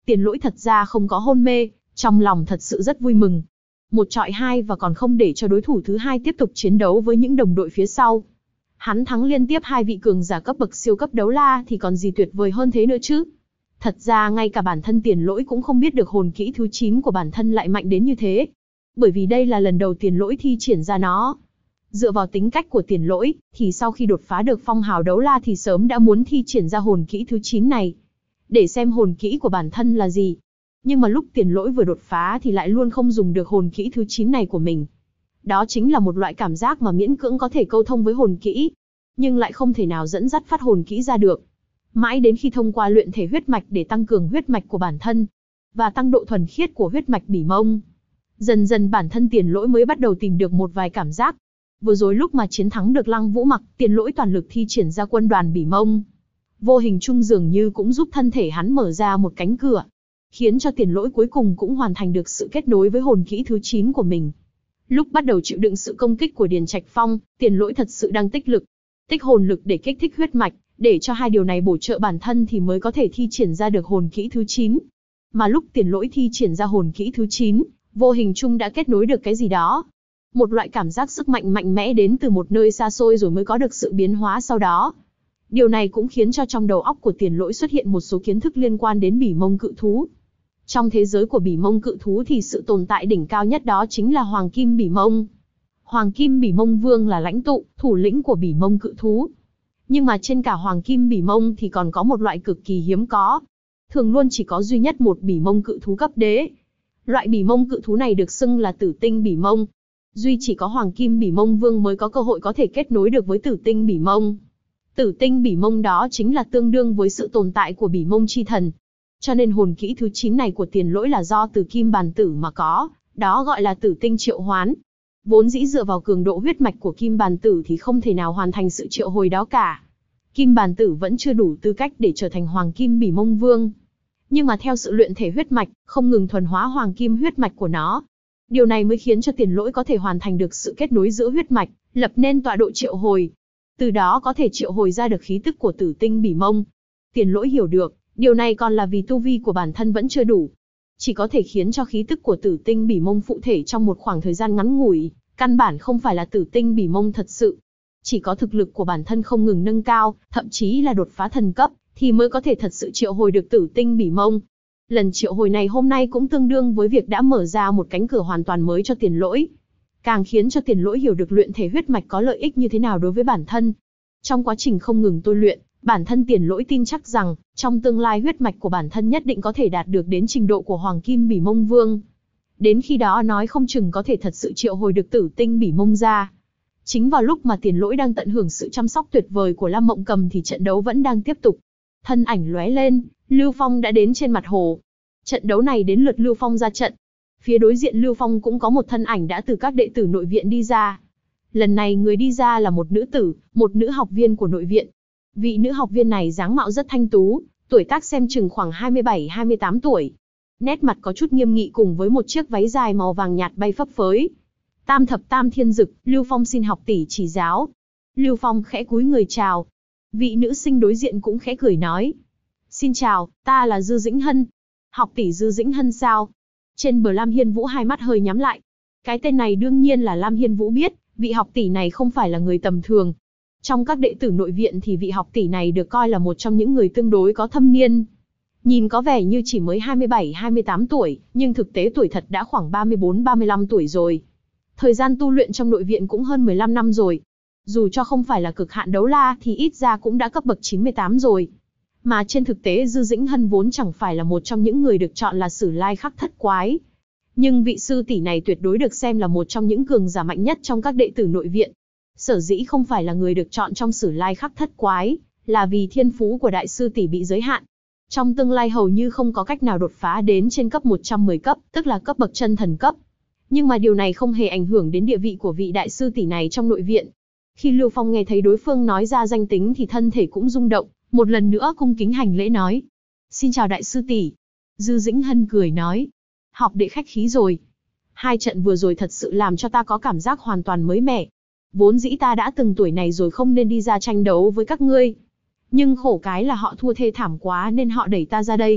Tiền Lỗi thật ra không có hôn mê, trong lòng thật sự rất vui mừng. Một chọi hai và còn không để cho đối thủ thứ hai tiếp tục chiến đấu với những đồng đội phía sau. Hắn thắng liên tiếp hai vị cường giả cấp bậc siêu cấp đấu la thì còn gì tuyệt vời hơn thế nữa chứ. Thật ra ngay cả bản thân Tiền Lỗi cũng không biết được hồn kỹ thứ 9 của bản thân lại mạnh đến như thế. Bởi vì đây là lần đầu Tiền Lỗi thi triển ra nó. Dựa vào tính cách của Tiền Lỗi, thì sau khi đột phá được phong hào đấu la thì sớm đã muốn thi triển ra hồn kỹ thứ 9 này. Để xem hồn kỹ của bản thân là gì. Nhưng mà lúc Tiền Lỗi vừa đột phá thì lại luôn không dùng được hồn kỹ thứ 9 này của mình. Đó chính là một loại cảm giác mà miễn cưỡng có thể câu thông với hồn kỹ, nhưng lại không thể nào dẫn dắt phát hồn kỹ ra được. Mãi đến khi thông qua luyện thể huyết mạch để tăng cường huyết mạch của bản thân, và tăng độ thuần khiết của huyết mạch bỉ mông. Dần dần bản thân Tiền Lỗi mới bắt đầu tìm được một vài cảm giác. Vừa rồi lúc mà chiến thắng được Lăng Vũ Mặc, Tiền Lỗi toàn lực thi triển ra quân đoàn bỉ mông. Vô hình chung dường như cũng giúp thân thể hắn mở ra một cánh cửa, khiến cho Tiền Lỗi cuối cùng cũng hoàn thành được sự kết nối với hồn kỹ thứ 9 của mình. Lúc bắt đầu chịu đựng sự công kích của Điền Trạch Phong, Tiền Lỗi thật sự đang tích lực, tích hồn lực để kích thích huyết mạch, để cho hai điều này bổ trợ bản thân thì mới có thể thi triển ra được hồn kỹ thứ 9. Mà lúc Tiền Lỗi thi triển ra hồn kỹ thứ 9, vô hình chung đã kết nối được cái gì đó. Một loại cảm giác sức mạnh mạnh mẽ đến từ một nơi xa xôi rồi mới có được sự biến hóa sau đó. Điều này cũng khiến cho trong đầu óc của Tiền Lỗi xuất hiện một số kiến thức liên quan đến bỉ mông cự thú. Trong thế giới của bỉ mông cự thú thì sự tồn tại đỉnh cao nhất đó chính là Hoàng Kim Bỉ Mông. Hoàng Kim Bỉ Mông Vương là lãnh tụ, thủ lĩnh của bỉ mông cự thú. Nhưng mà trên cả Hoàng Kim Bỉ Mông thì còn có một loại cực kỳ hiếm có. Thường luôn chỉ có duy nhất một bỉ mông cự thú cấp đế. Loại bỉ mông cự thú này được xưng là Tử Tinh Bỉ Mông. Duy chỉ có Hoàng Kim Bỉ Mông Vương mới có cơ hội có thể kết nối được với Tử Tinh Bỉ Mông. Tử Tinh Bỉ Mông đó chính là tương đương với sự tồn tại của bỉ mông chi thần. Cho nên hồn kỹ thứ 9 này của Tiền Lỗi là do từ Kim Bàn Tử mà có, đó gọi là Tử Tinh Triệu Hoán. Vốn dĩ dựa vào cường độ huyết mạch của Kim Bàn Tử thì không thể nào hoàn thành sự triệu hồi đó cả. Kim Bàn Tử vẫn chưa đủ tư cách để trở thành Hoàng Kim Bỉ Mông Vương. Nhưng mà theo sự luyện thể huyết mạch, không ngừng thuần hóa Hoàng Kim huyết mạch của nó. Điều này mới khiến cho Tiền Lỗi có thể hoàn thành được sự kết nối giữa huyết mạch, lập nên tọa độ triệu hồi. Từ đó có thể triệu hồi ra được khí tức của Tử Tinh Bỉ Mông. Tiền Lỗi hiểu được, điều này còn là vì tu vi của bản thân vẫn chưa đủ. Chỉ có thể khiến cho khí tức của Tử Tinh Bỉ Mông phụ thể trong một khoảng thời gian ngắn ngủi, căn bản không phải là Tử Tinh Bỉ Mông thật sự. Chỉ có thực lực của bản thân không ngừng nâng cao, thậm chí là đột phá thần cấp, thì mới có thể thật sự triệu hồi được Tử Tinh Bỉ Mông. Lần triệu hồi này hôm nay cũng tương đương với việc đã mở ra một cánh cửa hoàn toàn mới cho Tiền Lỗi. Càng khiến cho Tiền Lỗi hiểu được luyện thể huyết mạch có lợi ích như thế nào đối với bản thân. Trong quá trình không ngừng tôi luyện, bản thân Tiền Lỗi tin chắc rằng, trong tương lai huyết mạch của bản thân nhất định có thể đạt được đến trình độ của Hoàng Kim Bỉ Mông Vương. Đến khi đó nói không chừng có thể thật sự triệu hồi được Tử Tinh Bỉ Mông ra. Chính vào lúc mà Tiền Lỗi đang tận hưởng sự chăm sóc tuyệt vời của Lam Mộng Cầm thì trận đấu vẫn đang tiếp tục. Thân ảnh lóe lên, Lưu Phong đã đến trên mặt hồ. Trận đấu này đến lượt Lưu Phong ra trận. Phía đối diện Lưu Phong cũng có một thân ảnh đã từ các đệ tử nội viện đi ra. Lần này người đi ra là một nữ tử, một nữ học viên của nội viện. Vị nữ học viên này dáng mạo rất thanh tú, tuổi tác xem chừng khoảng 27-28 tuổi. Nét mặt có chút nghiêm nghị cùng với một chiếc váy dài màu vàng nhạt bay phấp phới. Tam thập tam thiên dực, Lưu Phong xin học tỷ chỉ giáo. Lưu Phong khẽ cúi người chào. Vị nữ sinh đối diện cũng khẽ cười nói. Xin chào, ta là Dư Dĩnh Hân. Học tỷ Dư Dĩnh Hân sao? Trên bờ Lam Hiên Vũ hai mắt hơi nhắm lại. Cái tên này đương nhiên là Lam Hiên Vũ biết, vị học tỷ này không phải là người tầm thường. Trong các đệ tử nội viện thì vị học tỷ này được coi là một trong những người tương đối có thâm niên. Nhìn có vẻ như chỉ mới 27-28 tuổi, nhưng thực tế tuổi thật đã khoảng 34-35 tuổi rồi. Thời gian tu luyện trong nội viện cũng hơn 15 năm rồi. Dù cho không phải là cực hạn đấu la thì ít ra cũng đã cấp bậc 98 rồi. Mà trên thực tế Dư Dĩnh Hân vốn chẳng phải là một trong những người được chọn là Sử Lai Khắc Thất Quái. Nhưng vị sư tỷ này tuyệt đối được xem là một trong những cường giả mạnh nhất trong các đệ tử nội viện. Sở dĩ không phải là người được chọn trong Sử Lai Khắc Thất Quái, là vì thiên phú của đại sư tỷ bị giới hạn. Trong tương lai hầu như không có cách nào đột phá đến trên cấp 110 cấp, tức là cấp bậc chân thần cấp. Nhưng mà điều này không hề ảnh hưởng đến địa vị của vị đại sư tỷ này trong nội viện. Khi Lưu Phong nghe thấy đối phương nói ra danh tính thì thân thể cũng rung động, một lần nữa cung kính hành lễ nói. Xin chào đại sư tỷ. Dư Dĩnh Hân cười nói. Học đệ khách khí rồi. Hai trận vừa rồi thật sự làm cho ta có cảm giác hoàn toàn mới mẻ. Vốn dĩ ta đã từng tuổi này rồi không nên đi ra tranh đấu với các ngươi. Nhưng khổ cái là họ thua thê thảm quá nên họ đẩy ta ra đây.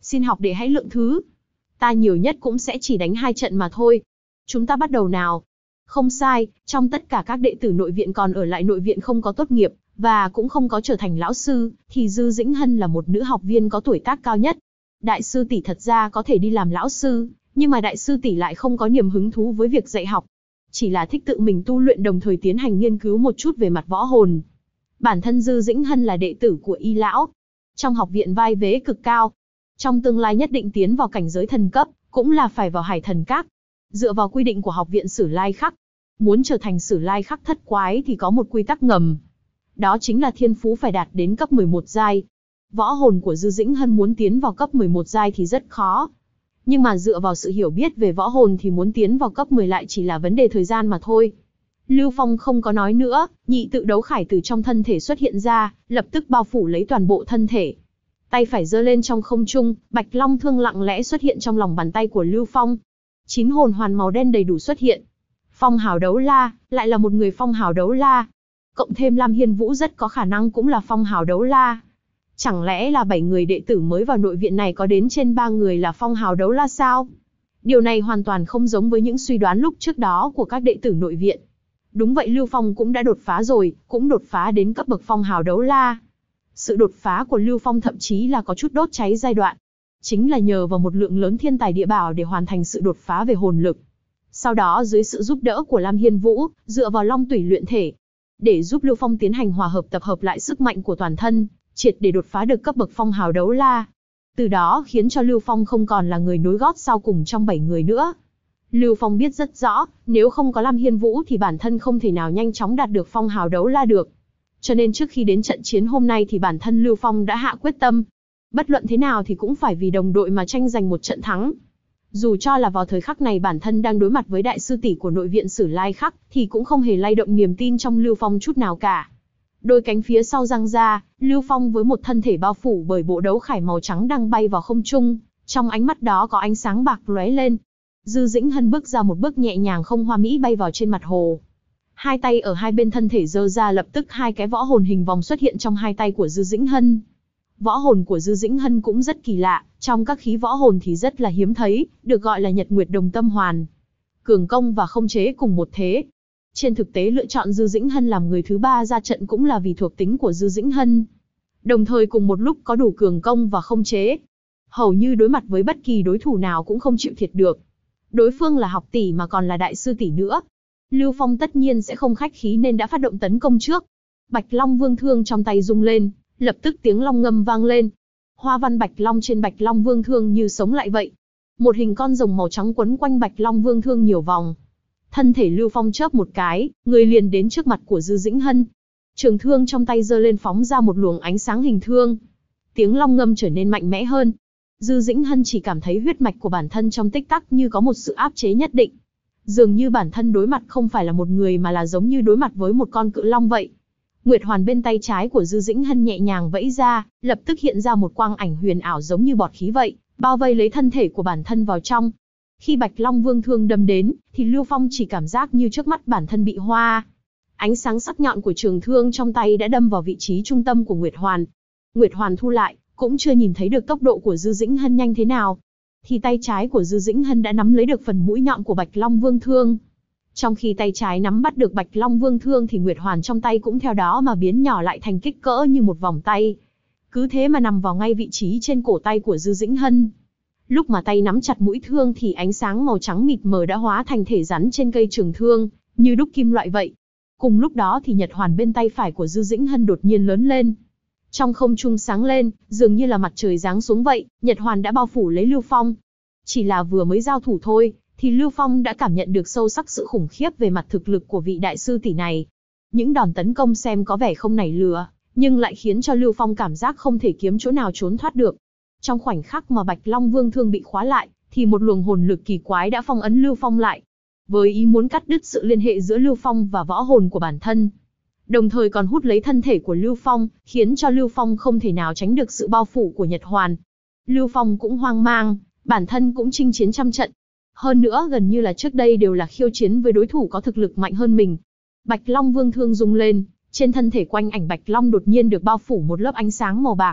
Xin học đệ hãy lượng thứ. Ta nhiều nhất cũng sẽ chỉ đánh 2 trận mà thôi. Chúng ta bắt đầu nào. Không sai, trong tất cả các đệ tử nội viện còn ở lại nội viện không có tốt nghiệp, và cũng không có trở thành lão sư, thì Dư Dĩnh Hân là một nữ học viên có tuổi tác cao nhất. Đại sư tỷ thật ra có thể đi làm lão sư, nhưng mà đại sư tỷ lại không có niềm hứng thú với việc dạy học. Chỉ là thích tự mình tu luyện đồng thời tiến hành nghiên cứu một chút về mặt võ hồn. Bản thân Dư Dĩnh Hân là đệ tử của Y lão. Trong học viện vai vế cực cao. Trong tương lai nhất định tiến vào cảnh giới thần cấp, cũng là phải vào Hải Thần Các. Dựa vào quy định của học viện Sử Lai Khắc, muốn trở thành Sử Lai Khắc thất quái thì có một quy tắc ngầm. Đó chính là thiên phú phải đạt đến cấp 11 giai. Võ hồn của Dư Dĩnh Hân muốn tiến vào cấp 11 giai thì rất khó. Nhưng mà dựa vào sự hiểu biết về võ hồn thì muốn tiến vào cấp 10 lại chỉ là vấn đề thời gian mà thôi. Lưu Phong không có nói nữa, nhị tự đấu khải từ trong thân thể xuất hiện ra, lập tức bao phủ lấy toàn bộ thân thể. Tay phải giơ lên trong không trung, Bạch Long thương lặng lẽ xuất hiện trong lòng bàn tay của Lưu Phong. 9 hồn hoàn màu đen đầy đủ xuất hiện. Phong hào đấu la, lại là một người phong hào đấu la. Cộng thêm Lam Hiên Vũ rất có khả năng cũng là phong hào đấu la. Chẳng lẽ là 7 người đệ tử mới vào nội viện này có đến trên 3 người là phong hào đấu la sao? Điều này hoàn toàn không giống với những suy đoán lúc trước đó của các đệ tử nội viện. Đúng vậy, Lưu Phong cũng đã đột phá rồi, cũng đột phá đến cấp bậc phong hào đấu la. Sự đột phá của Lưu Phong thậm chí là có chút đốt cháy giai đoạn. Chính là nhờ vào một lượng lớn thiên tài địa bảo để hoàn thành sự đột phá về hồn lực. Sau đó dưới sự giúp đỡ của Lam Hiên Vũ, dựa vào long tủy luyện thể, để giúp Lưu Phong tiến hành hòa hợp tập hợp lại sức mạnh của toàn thân, triệt để đột phá được cấp bậc phong hào đấu la. Từ đó khiến cho Lưu Phong không còn là người nối gót sau cùng trong 7 người nữa. Lưu Phong biết rất rõ, nếu không có Lam Hiên Vũ thì bản thân không thể nào nhanh chóng đạt được phong hào đấu la được. Cho nên trước khi đến trận chiến hôm nay thì bản thân Lưu Phong đã hạ quyết tâm. Bất luận thế nào thì cũng phải vì đồng đội mà tranh giành một trận thắng. Dù cho là vào thời khắc này bản thân đang đối mặt với đại sư tỷ của nội viện Sử Lai Khắc, thì cũng không hề lay động niềm tin trong Lưu Phong chút nào cả. Đôi cánh phía sau giăng ra, Lưu Phong với một thân thể bao phủ bởi bộ đấu khải màu trắng đang bay vào không trung, trong ánh mắt đó có ánh sáng bạc lóe lên. Dư Dĩnh Hân bước ra một bước nhẹ nhàng không hoa mỹ bay vào trên mặt hồ. Hai tay ở hai bên thân thể giơ ra, lập tức 2 cái võ hồn hình vòng xuất hiện trong 2 tay của Dư Dĩnh Hân. Võ hồn của Dư Dĩnh Hân cũng rất kỳ lạ, trong các khí võ hồn thì rất là hiếm thấy, được gọi là Nhật Nguyệt Đồng Tâm Hoàn. Cường công và không chế cùng một thế. Trên thực tế lựa chọn Dư Dĩnh Hân làm người thứ 3 ra trận cũng là vì thuộc tính của Dư Dĩnh Hân. Đồng thời cùng một lúc có đủ cường công và không chế. Hầu như đối mặt với bất kỳ đối thủ nào cũng không chịu thiệt được. Đối phương là học tỷ mà còn là đại sư tỷ nữa. Lưu Phong tất nhiên sẽ không khách khí nên đã phát động tấn công trước. Bạch Long Vương Thương trong tay rung lên, lập tức tiếng long ngâm vang lên. Hoa văn Bạch Long trên Bạch Long Vương Thương như sống lại vậy. Một hình con rồng màu trắng quấn quanh Bạch Long Vương Thương nhiều vòng. Thân thể Lưu Phong chớp một cái, người liền đến trước mặt của Dư Dĩnh Hân. Trường thương trong tay giơ lên phóng ra một luồng ánh sáng hình thương. Tiếng long ngâm trở nên mạnh mẽ hơn. Dư Dĩnh Hân chỉ cảm thấy huyết mạch của bản thân trong tích tắc như có một sự áp chế nhất định. Dường như bản thân đối mặt không phải là một người mà là giống như đối mặt với một con cự long vậy. Nguyệt hoàn bên tay trái của Dư Dĩnh Hân nhẹ nhàng vẫy ra, lập tức hiện ra một quang ảnh huyền ảo giống như bọt khí vậy, bao vây lấy thân thể của bản thân vào trong. Khi Bạch Long Vương Thương đâm đến, thì Lưu Phong chỉ cảm giác như trước mắt bản thân bị hoa. Ánh sáng sắc nhọn của trường thương trong tay đã đâm vào vị trí trung tâm của Nguyệt hoàn. Nguyệt hoàn thu lại, cũng chưa nhìn thấy được tốc độ của Dư Dĩnh Hân nhanh thế nào, thì tay trái của Dư Dĩnh Hân đã nắm lấy được phần mũi nhọn của Bạch Long Vương Thương. Trong khi tay trái nắm bắt được Bạch Long Vương Thương thì Nguyệt hoàn trong tay cũng theo đó mà biến nhỏ lại thành kích cỡ như một vòng tay. Cứ thế mà nằm vào ngay vị trí trên cổ tay của Dư Dĩnh Hân. Lúc mà tay nắm chặt mũi thương thì ánh sáng màu trắng mịt mờ đã hóa thành thể rắn trên cây trường thương, như đúc kim loại vậy. Cùng lúc đó thì nhật hoàn bên tay phải của Dư Dĩnh Hân đột nhiên lớn lên. Trong không trung sáng lên, dường như là mặt trời giáng xuống vậy, nhật hoàn đã bao phủ lấy Lưu Phong. Chỉ là vừa mới giao thủ thôi, thì Lưu Phong đã cảm nhận được sâu sắc sự khủng khiếp về mặt thực lực của vị đại sư tỷ này. Những đòn tấn công xem có vẻ không nảy lửa, nhưng lại khiến cho Lưu Phong cảm giác không thể kiếm chỗ nào trốn thoát được. Trong khoảnh khắc mà Bạch Long Vương Thương bị khóa lại, thì một luồng hồn lực kỳ quái đã phong ấn Lưu Phong lại, với ý muốn cắt đứt sự liên hệ giữa Lưu Phong và võ hồn của bản thân. Đồng thời còn hút lấy thân thể của Lưu Phong, khiến cho Lưu Phong không thể nào tránh được sự bao phủ của Nhật Hoàn. Lưu Phong cũng hoang mang, bản thân cũng chinh chiến trăm trận. Hơn nữa gần như là trước đây đều là khiêu chiến với đối thủ có thực lực mạnh hơn mình. Bạch Long Vương Thương rung lên, trên thân thể quanh ảnh Bạch Long đột nhiên được bao phủ một lớp ánh sáng màu bạc.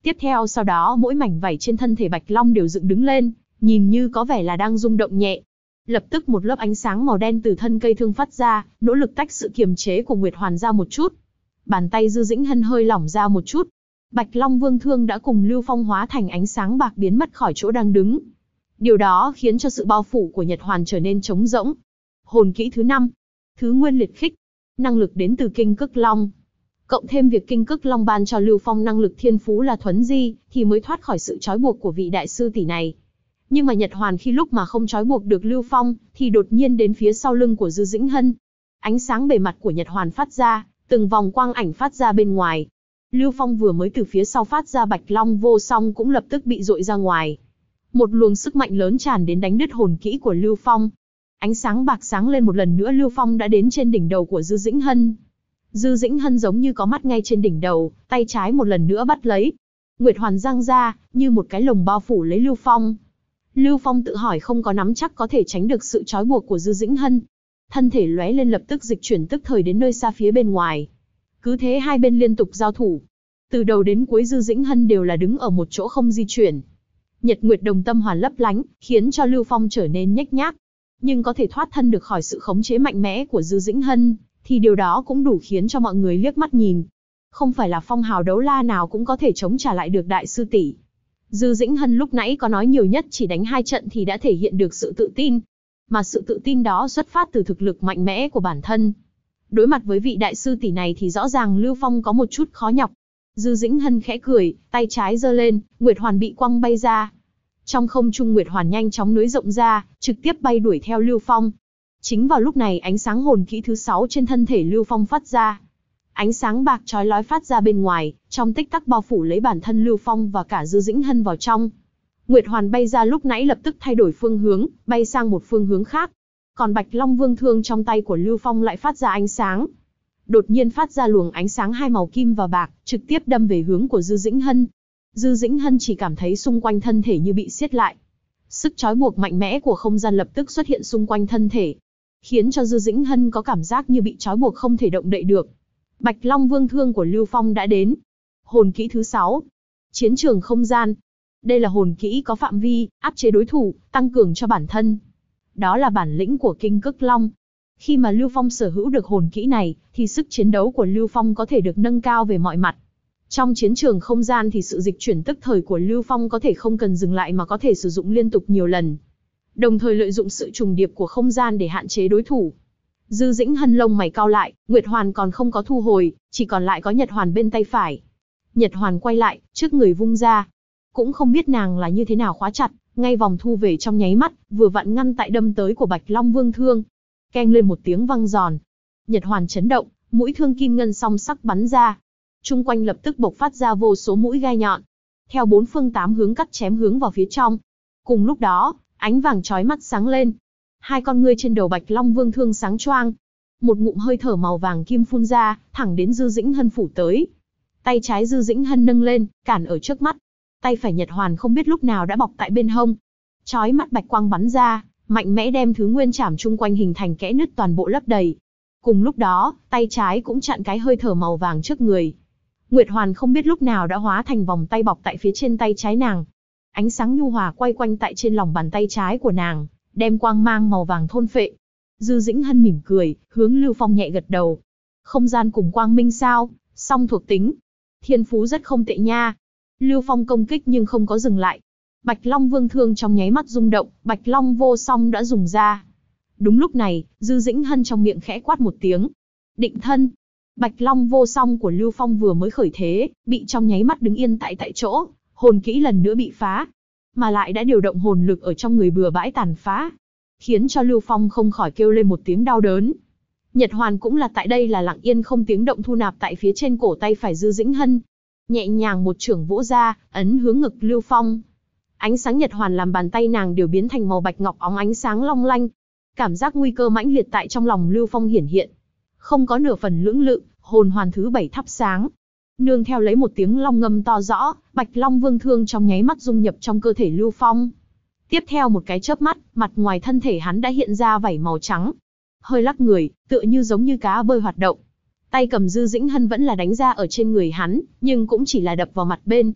Tiếp theo sau đó mỗi mảnh vảy trên thân thể Bạch Long đều dựng đứng lên, nhìn như có vẻ là đang rung động nhẹ. Lập tức một lớp ánh sáng màu đen từ thân cây thương phát ra, nỗ lực tách sự kiềm chế của Nguyệt Hoàn ra một chút. Bàn tay Dư Dĩnh Hân hơi lỏng ra một chút. Bạch Long Vương Thương đã cùng Lưu Phong hóa thành ánh sáng bạc biến mất khỏi chỗ đang đứng. Điều đó khiến cho sự bao phủ của Nhật Hoàn trở nên trống rỗng. Hồn kỹ thứ 5, Thứ Nguyên Liệt Khích, năng lực đến từ Kinh Cức Long. Cộng thêm việc Kinh Cức Long ban cho Lưu Phong năng lực thiên phú là thuấn di, thì mới thoát khỏi sự trói buộc của vị đại sư tỷ này. Nhưng mà Nhật Hoàn khi lúc mà không trói buộc được Lưu Phong, thì đột nhiên đến phía sau lưng của Dư Dĩnh Hân. Ánh sáng bề mặt của Nhật Hoàn phát ra, từng vòng quang ảnh phát ra bên ngoài. Lưu Phong vừa mới từ phía sau phát ra Bạch Long vô song cũng lập tức bị dội ra ngoài. Một luồng sức mạnh lớn tràn đến đánh đứt hồn kỹ của Lưu Phong. Ánh sáng bạc sáng lên một lần nữa, Lưu Phong đã đến trên đỉnh đầu của Dư Dĩnh Hân. Dư Dĩnh Hân giống như có mắt ngay trên đỉnh đầu, tay trái một lần nữa bắt lấy. Nguyệt Hoàn giang ra, như một cái lồng bao phủ lấy Lưu Phong. Lưu Phong tự hỏi không có nắm chắc có thể tránh được sự trói buộc của Dư Dĩnh Hân. Thân thể lóe lên lập tức dịch chuyển tức thời đến nơi xa phía bên ngoài. Cứ thế hai bên liên tục giao thủ. Từ đầu đến cuối Dư Dĩnh Hân đều là đứng ở một chỗ không di chuyển. Nhật Nguyệt Đồng Tâm Hoàn lấp lánh, khiến cho Lưu Phong trở nên nhếch nhác. Nhưng có thể thoát thân được khỏi sự khống chế mạnh mẽ của Dư Dĩnh Hân, thì điều đó cũng đủ khiến cho mọi người liếc mắt nhìn. Không phải là phong hào đấu la nào cũng có thể chống trả lại được đại sư tỷ. Dư Dĩnh Hân lúc nãy có nói nhiều nhất chỉ đánh 2 trận thì đã thể hiện được sự tự tin. Mà sự tự tin đó xuất phát từ thực lực mạnh mẽ của bản thân. Đối mặt với vị đại sư tỷ này thì rõ ràng Lưu Phong có một chút khó nhọc. Dư Dĩnh Hân khẽ cười, tay trái giơ lên, Nguyệt Hoàn bị quăng bay ra. Trong không trung Nguyệt Hoàn nhanh chóng nới rộng ra, trực tiếp bay đuổi theo Lưu Phong. Chính vào lúc này ánh sáng hồn kỹ thứ 6 trên thân thể Lưu Phong phát ra. Ánh sáng bạc chói lói phát ra bên ngoài, trong tích tắc bao phủ lấy bản thân Lưu Phong và cả Dư Dĩnh Hân vào trong. Nguyệt Hoàn bay ra lúc nãy lập tức thay đổi phương hướng, bay sang một phương hướng khác. Còn Bạch Long Vương Thương trong tay của Lưu Phong lại phát ra ánh sáng. Đột nhiên phát ra luồng ánh sáng hai màu kim và bạc, trực tiếp đâm về hướng của Dư Dĩnh Hân. Dư Dĩnh Hân chỉ cảm thấy xung quanh thân thể như bị siết lại. Sức trói buộc mạnh mẽ của không gian lập tức xuất hiện xung quanh thân thể, khiến cho Dư Dĩnh Hân có cảm giác như bị trói buộc không thể động đậy được. Bạch Long Vương Thương của Lưu Phong đã đến. Hồn kỹ thứ 6, Chiến trường không gian. Đây là hồn kỹ có phạm vi, áp chế đối thủ, tăng cường cho bản thân. Đó là bản lĩnh của Kinh Cức Long. Khi mà Lưu Phong sở hữu được hồn kỹ này, thì sức chiến đấu của Lưu Phong có thể được nâng cao về mọi mặt. Trong chiến trường không gian thì sự dịch chuyển tức thời của Lưu Phong có thể không cần dừng lại mà có thể sử dụng liên tục nhiều lần. Đồng thời lợi dụng sự trùng điệp của không gian để hạn chế đối thủ. Dư Dĩnh Hân lông mày cau lại, Nguyệt Hoàn còn không có thu hồi, chỉ còn lại có Nhật Hoàn bên tay phải. Nhật Hoàn quay lại, trước người vung ra. Cũng không biết nàng là như thế nào khóa chặt, ngay vòng thu về trong nháy mắt, vừa vặn ngăn tại đâm tới của Bạch Long Vương Thương. Keng lên một tiếng vang giòn. Nhật Hoàn chấn động, mũi thương kim ngân song sắc bắn ra. Trung quanh lập tức bộc phát ra vô số mũi gai nhọn. Theo 4 phương 8 hướng cắt chém hướng vào phía trong. Cùng lúc đó, ánh vàng chói mắt sáng lên. Hai con ngươi trên đầu Bạch Long Vương Thương sáng choang. Một ngụm hơi thở màu vàng kim phun ra, thẳng đến Dư Dĩnh Hân phủ tới. Tay trái Dư Dĩnh Hân nâng lên, cản ở trước mắt. Tay phải Nhật Hoàn không biết lúc nào đã bọc tại bên hông. Chói mắt bạch quang bắn ra, mạnh mẽ đem thứ nguyên trảm chung quanh hình thành kẽ nứt toàn bộ lấp đầy. Cùng lúc đó, tay trái cũng chặn cái hơi thở màu vàng trước người. Nguyệt Hoàn không biết lúc nào đã hóa thành vòng tay bọc tại phía trên tay trái nàng. Ánh sáng nhu hòa quay quanh tại trên lòng bàn tay trái của nàng, đem quang mang màu vàng thôn phệ. Dư Dĩnh Hân mỉm cười, hướng Lưu Phong nhẹ gật đầu. Không gian cùng quang minh sao, song thuộc tính. Thiên phú rất không tệ nha. Lưu Phong công kích nhưng không có dừng lại. Bạch Long Vương Thương trong nháy mắt rung động, Bạch Long vô song đã dùng ra. Đúng lúc này, Dư Dĩnh Hân trong miệng khẽ quát một tiếng. Định thân. Bạch Long vô song của Lưu Phong vừa mới khởi thế, bị trong nháy mắt đứng yên tại chỗ, hồn kỹ lần nữa bị phá. Mà lại đã điều động hồn lực ở trong người bừa bãi tàn phá, khiến cho Lưu Phong không khỏi kêu lên một tiếng đau đớn. Nhật Hoàn cũng là tại đây là lặng yên không tiếng động thu nạp tại phía trên cổ tay phải Dư Dĩnh Hân. Nhẹ nhàng một chưởng vỗ ra, ấn hướng ngực Lưu Phong. Ánh sáng Nhật Hoàn làm bàn tay nàng đều biến thành màu bạch ngọc óng ánh sáng long lanh. Cảm giác nguy cơ mãnh liệt tại trong lòng Lưu Phong hiển hiện. Không có nửa phần lưỡng lự, hồn hoàn thứ 7 thắp sáng. Nương theo lấy một tiếng long ngâm to rõ, Bạch Long Vương Thương trong nháy mắt dung nhập trong cơ thể Lưu Phong. Tiếp theo một cái chớp mắt, mặt ngoài thân thể hắn đã hiện ra vảy màu trắng. Hơi lắc người, tựa như giống như cá bơi hoạt động. Tay cầm Dư Dĩnh Hân vẫn là đánh ra ở trên người hắn, nhưng cũng chỉ là đập vào mặt bên.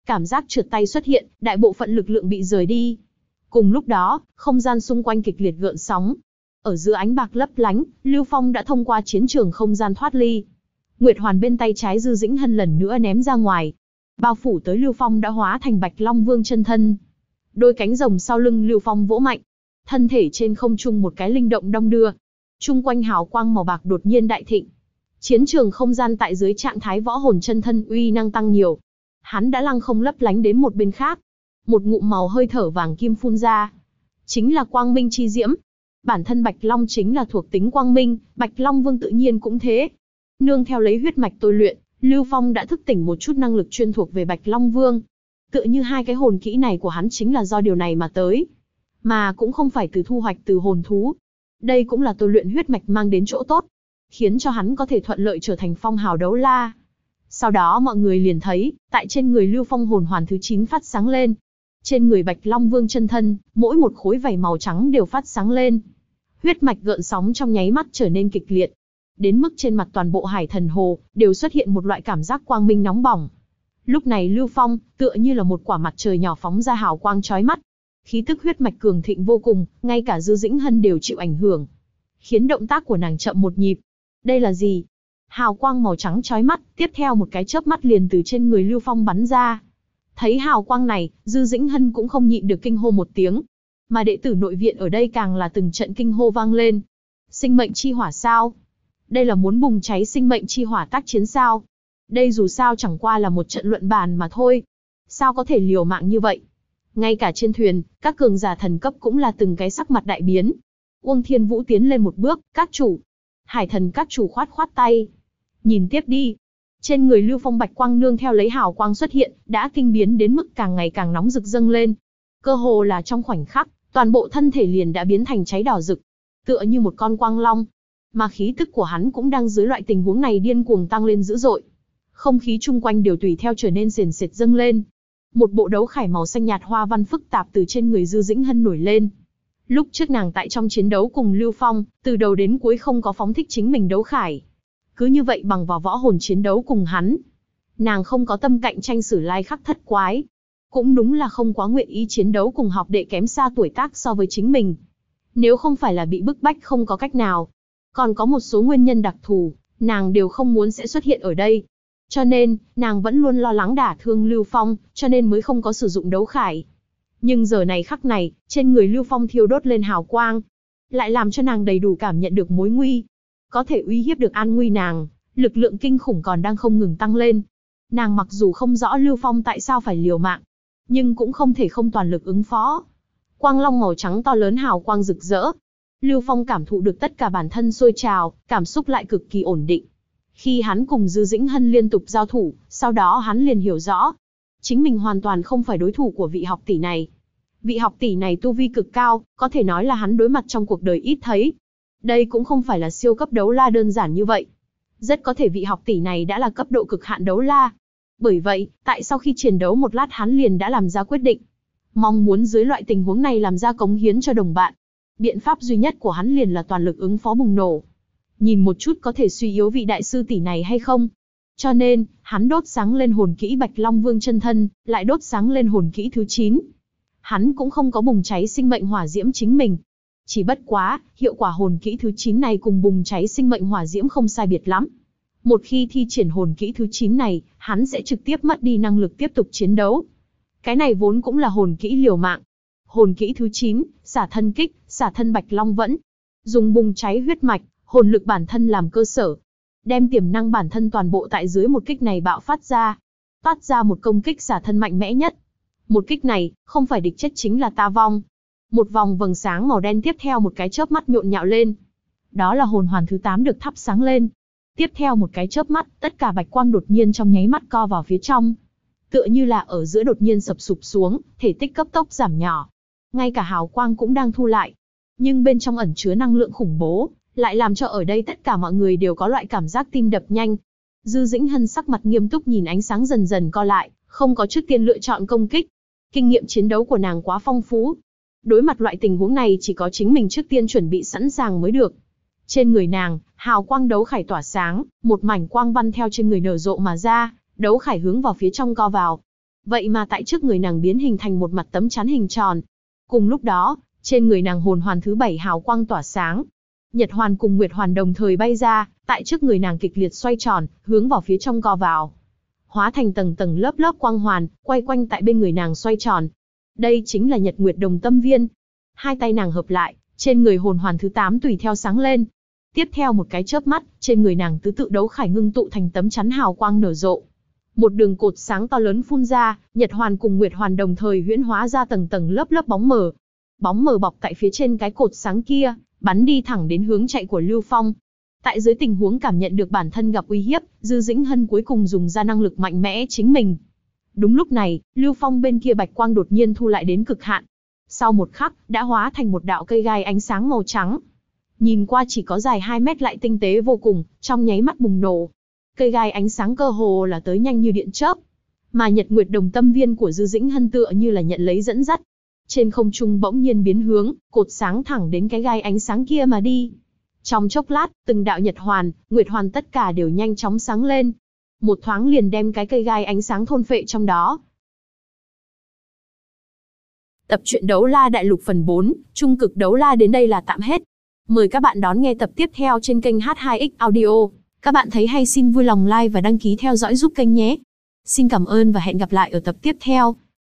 cảm giác trượt tay xuất hiện, đại bộ phận lực lượng bị rời đi. Cùng lúc đó, không gian xung quanh kịch liệt gợn sóng. Ở giữa ánh bạc lấp lánh, Lưu Phong đã thông qua chiến trường không gian thoát ly. Nguyệt hoàn bên tay trái Dư Dĩnh Hân lần nữa ném ra ngoài. Bao phủ tới Lưu Phong đã hóa thành Bạch Long Vương chân thân. Đôi cánh rồng sau lưng Lưu Phong vỗ mạnh. Thân thể trên không trung một cái linh động đong đưa. Chung quanh hào quang màu bạc đột nhiên đại thịnh. Chiến trường không gian tại dưới trạng thái võ hồn chân thân uy năng tăng nhiều. Hắn đã lăng không lấp lánh đến một bên khác. Một ngụm màu hơi thở vàng kim phun ra. Chính là quang minh chi diễm. Bản thân Bạch Long chính là thuộc tính quang minh, Bạch Long Vương tự nhiên cũng thế. Nương theo lấy huyết mạch tôi luyện, Lưu Phong đã thức tỉnh một chút năng lực chuyên thuộc về Bạch Long Vương. Tựa như hai cái hồn kỹ này của hắn chính là do điều này mà tới. Mà cũng không phải từ thu hoạch từ hồn thú. Đây cũng là tôi luyện huyết mạch mang đến chỗ tốt, khiến cho hắn có thể thuận lợi trở thành phong hào đấu la. Sau đó mọi người liền thấy, tại trên người Lưu Phong hồn hoàn thứ 9 phát sáng lên. Trên người Bạch Long Vương chân thân, mỗi một khối vảy màu trắng đều phát sáng lên. Huyết mạch gợn sóng trong nháy mắt trở nên kịch liệt. Đến mức trên mặt toàn bộ Hải Thần Hồ, đều xuất hiện một loại cảm giác quang minh nóng bỏng. Lúc này Lưu Phong, tựa như là một quả mặt trời nhỏ phóng ra hào quang chói mắt. Khí tức huyết mạch cường thịnh vô cùng, ngay cả Dư Dĩnh Hân đều chịu ảnh hưởng. Khiến động tác của nàng chậm một nhịp. Đây là gì? Hào quang màu trắng chói mắt, tiếp theo một cái chớp mắt liền từ trên người Lưu Phong bắn ra. Thấy hào quang này, Dư Dĩnh Hân cũng không nhịn được kinh hô một tiếng. Mà đệ tử nội viện ở đây càng là từng trận kinh hô vang lên. Sinh mệnh chi hỏa sao? Đây là muốn bùng cháy sinh mệnh chi hỏa tác chiến sao? Đây dù sao chẳng qua là một trận luận bàn mà thôi. Sao có thể liều mạng như vậy? Ngay cả trên thuyền, các cường giả thần cấp cũng là từng cái sắc mặt đại biến. Uông Thiên Vũ tiến lên một bước, các chủ. Hải Thần các chủ khoát khoát tay. Nhìn tiếp đi. Trên người Lưu Phong bạch quang nương theo lấy hào quang xuất hiện, đã kinh biến đến mức càng ngày càng nóng rực dâng lên. Cơ hồ là trong khoảnh khắc, toàn bộ thân thể liền đã biến thành cháy đỏ rực, tựa như một con quang long. Mà khí tức của hắn cũng đang dưới loại tình huống này điên cuồng tăng lên dữ dội. Không khí chung quanh đều tùy theo trở nên sền sệt dâng lên. Một bộ đấu khải màu xanh nhạt hoa văn phức tạp từ trên người Dư Dĩnh Hân nổi lên. Lúc trước nàng tại trong chiến đấu cùng Lưu Phong, từ đầu đến cuối không có phóng thích chính mình đấu khải. Cứ như vậy bằng vào võ hồn chiến đấu cùng hắn. Nàng không có tâm cạnh tranh Sử Lai Khắc thất quái. Cũng đúng là không quá nguyện ý chiến đấu cùng học đệ kém xa tuổi tác so với chính mình. Nếu không phải là bị bức bách không có cách nào. Còn có một số nguyên nhân đặc thù, nàng đều không muốn sẽ xuất hiện ở đây. Cho nên, nàng vẫn luôn lo lắng đả thương Lưu Phong, cho nên mới không có sử dụng đấu khải. Nhưng giờ này khắc này, trên người Lưu Phong thiêu đốt lên hào quang. Lại làm cho nàng đầy đủ cảm nhận được mối nguy. Có thể uy hiếp được an nguy nàng, lực lượng kinh khủng còn đang không ngừng tăng lên. Nàng mặc dù không rõ Lưu Phong tại sao phải liều mạng, nhưng cũng không thể không toàn lực ứng phó. Quang long màu trắng to lớn hào quang rực rỡ. Lưu Phong cảm thụ được tất cả bản thân sôi trào, cảm xúc lại cực kỳ ổn định. Khi hắn cùng Dư Dĩnh Hân liên tục giao thủ, sau đó hắn liền hiểu rõ. Chính mình hoàn toàn không phải đối thủ của vị học tỷ này. Vị học tỷ này tu vi cực cao, có thể nói là hắn đối mặt trong cuộc đời ít thấy. Đây cũng không phải là siêu cấp đấu la đơn giản như vậy. Rất có thể vị học tỷ này đã là cấp độ cực hạn đấu la. Bởi vậy, tại sau khi chiến đấu một lát hắn liền đã làm ra quyết định. Mong muốn dưới loại tình huống này làm ra cống hiến cho đồng bạn. Biện pháp duy nhất của hắn liền là toàn lực ứng phó bùng nổ. Nhìn một chút có thể suy yếu vị đại sư tỷ này hay không. Cho nên, hắn đốt sáng lên hồn kỹ Bạch Long Vương chân thân, lại đốt sáng lên hồn kỹ thứ 9. Hắn cũng không có bùng cháy sinh mệnh hỏa diễm chính mình. Chỉ bất quá, hiệu quả hồn kỹ thứ 9 này cùng bùng cháy sinh mệnh hỏa diễm không sai biệt lắm. Một khi thi triển hồn kỹ thứ 9 này, hắn sẽ trực tiếp mất đi năng lực tiếp tục chiến đấu. Cái này vốn cũng là hồn kỹ liều mạng. Hồn kỹ thứ 9, xả thân kích, xả thân Bạch Long vẫn. Dùng bùng cháy huyết mạch, hồn lực bản thân làm cơ sở. Đem tiềm năng bản thân toàn bộ tại dưới một kích này bạo phát ra. Toát ra một công kích xả thân mạnh mẽ nhất. Một kích này, không phải địch chết chính là ta vong. Một vòng vầng sáng màu đen tiếp theo một cái chớp mắt nhộn nhạo lên. Đó là hồn hoàn thứ 8 được thắp sáng lên. Tiếp theo một cái chớp mắt, tất cả bạch quang đột nhiên trong nháy mắt co vào phía trong. Tựa như là ở giữa đột nhiên sập sụp xuống, thể tích cấp tốc giảm nhỏ. Ngay cả hào quang cũng đang thu lại. Nhưng bên trong ẩn chứa năng lượng khủng bố, lại làm cho ở đây tất cả mọi người đều có loại cảm giác tim đập nhanh. Dư Dĩnh Hân sắc mặt nghiêm túc nhìn ánh sáng dần dần co lại, không có trước tiên lựa chọn công kích. Kinh nghiệm chiến đấu của nàng quá phong phú. Đối mặt loại tình huống này chỉ có chính mình trước tiên chuẩn bị sẵn sàng mới được. Trên người nàng, hào quang đấu khải tỏa sáng, một mảnh quang văn theo trên người nở rộ mà ra, đấu khải hướng vào phía trong co vào. Vậy mà tại trước người nàng biến hình thành một mặt tấm chắn hình tròn. Cùng lúc đó, trên người nàng hồn hoàn thứ 7 hào quang tỏa sáng. Nhật hoàn cùng Nguyệt hoàn đồng thời bay ra, tại trước người nàng kịch liệt xoay tròn, hướng vào phía trong co vào. Hóa thành tầng tầng lớp lớp quang hoàn, quay quanh tại bên người nàng xoay tròn. Đây chính là Nhật Nguyệt Đồng Tâm Viên. Hai tay nàng hợp lại, trên người hồn hoàn thứ 8 tùy theo sáng lên. Tiếp theo một cái chớp mắt, trên người nàng tứ tự đấu khải ngưng tụ thành tấm chắn hào quang nở rộ. Một đường cột sáng to lớn phun ra, Nhật hoàn cùng Nguyệt hoàn đồng thời huyễn hóa ra tầng tầng lớp lớp bóng mờ. Bóng mờ bọc tại phía trên cái cột sáng kia, bắn đi thẳng đến hướng chạy của Lưu Phong. Tại dưới tình huống cảm nhận được bản thân gặp uy hiếp, Dư Dĩnh Hân cuối cùng dùng ra năng lực mạnh mẽ chính mình. Đúng lúc này, Lưu Phong bên kia bạch quang đột nhiên thu lại đến cực hạn. Sau một khắc, đã hóa thành một đạo cây gai ánh sáng màu trắng. Nhìn qua chỉ có dài 2 mét lại tinh tế vô cùng, trong nháy mắt bùng nổ. Cây gai ánh sáng cơ hồ là tới nhanh như điện chớp. Mà Nhật Nguyệt Đồng Tâm Viên của Dư Dĩnh Hân tựa như là nhận lấy dẫn dắt. Trên không trung bỗng nhiên biến hướng, cột sáng thẳng đến cái gai ánh sáng kia mà đi. Trong chốc lát, từng đạo Nhật hoàn, Nguyệt hoàn tất cả đều nhanh chóng sáng lên. Một thoáng liền đem cái cây gai ánh sáng thôn phệ trong đó. Tập truyện Đấu La Đại Lục phần 4, Trung cực Đấu La đến đây là tạm hết. Mời các bạn đón nghe tập tiếp theo trên kênh H2X Audio. Các bạn thấy hay xin vui lòng like và đăng ký theo dõi giúp kênh nhé. Xin cảm ơn và hẹn gặp lại ở tập tiếp theo.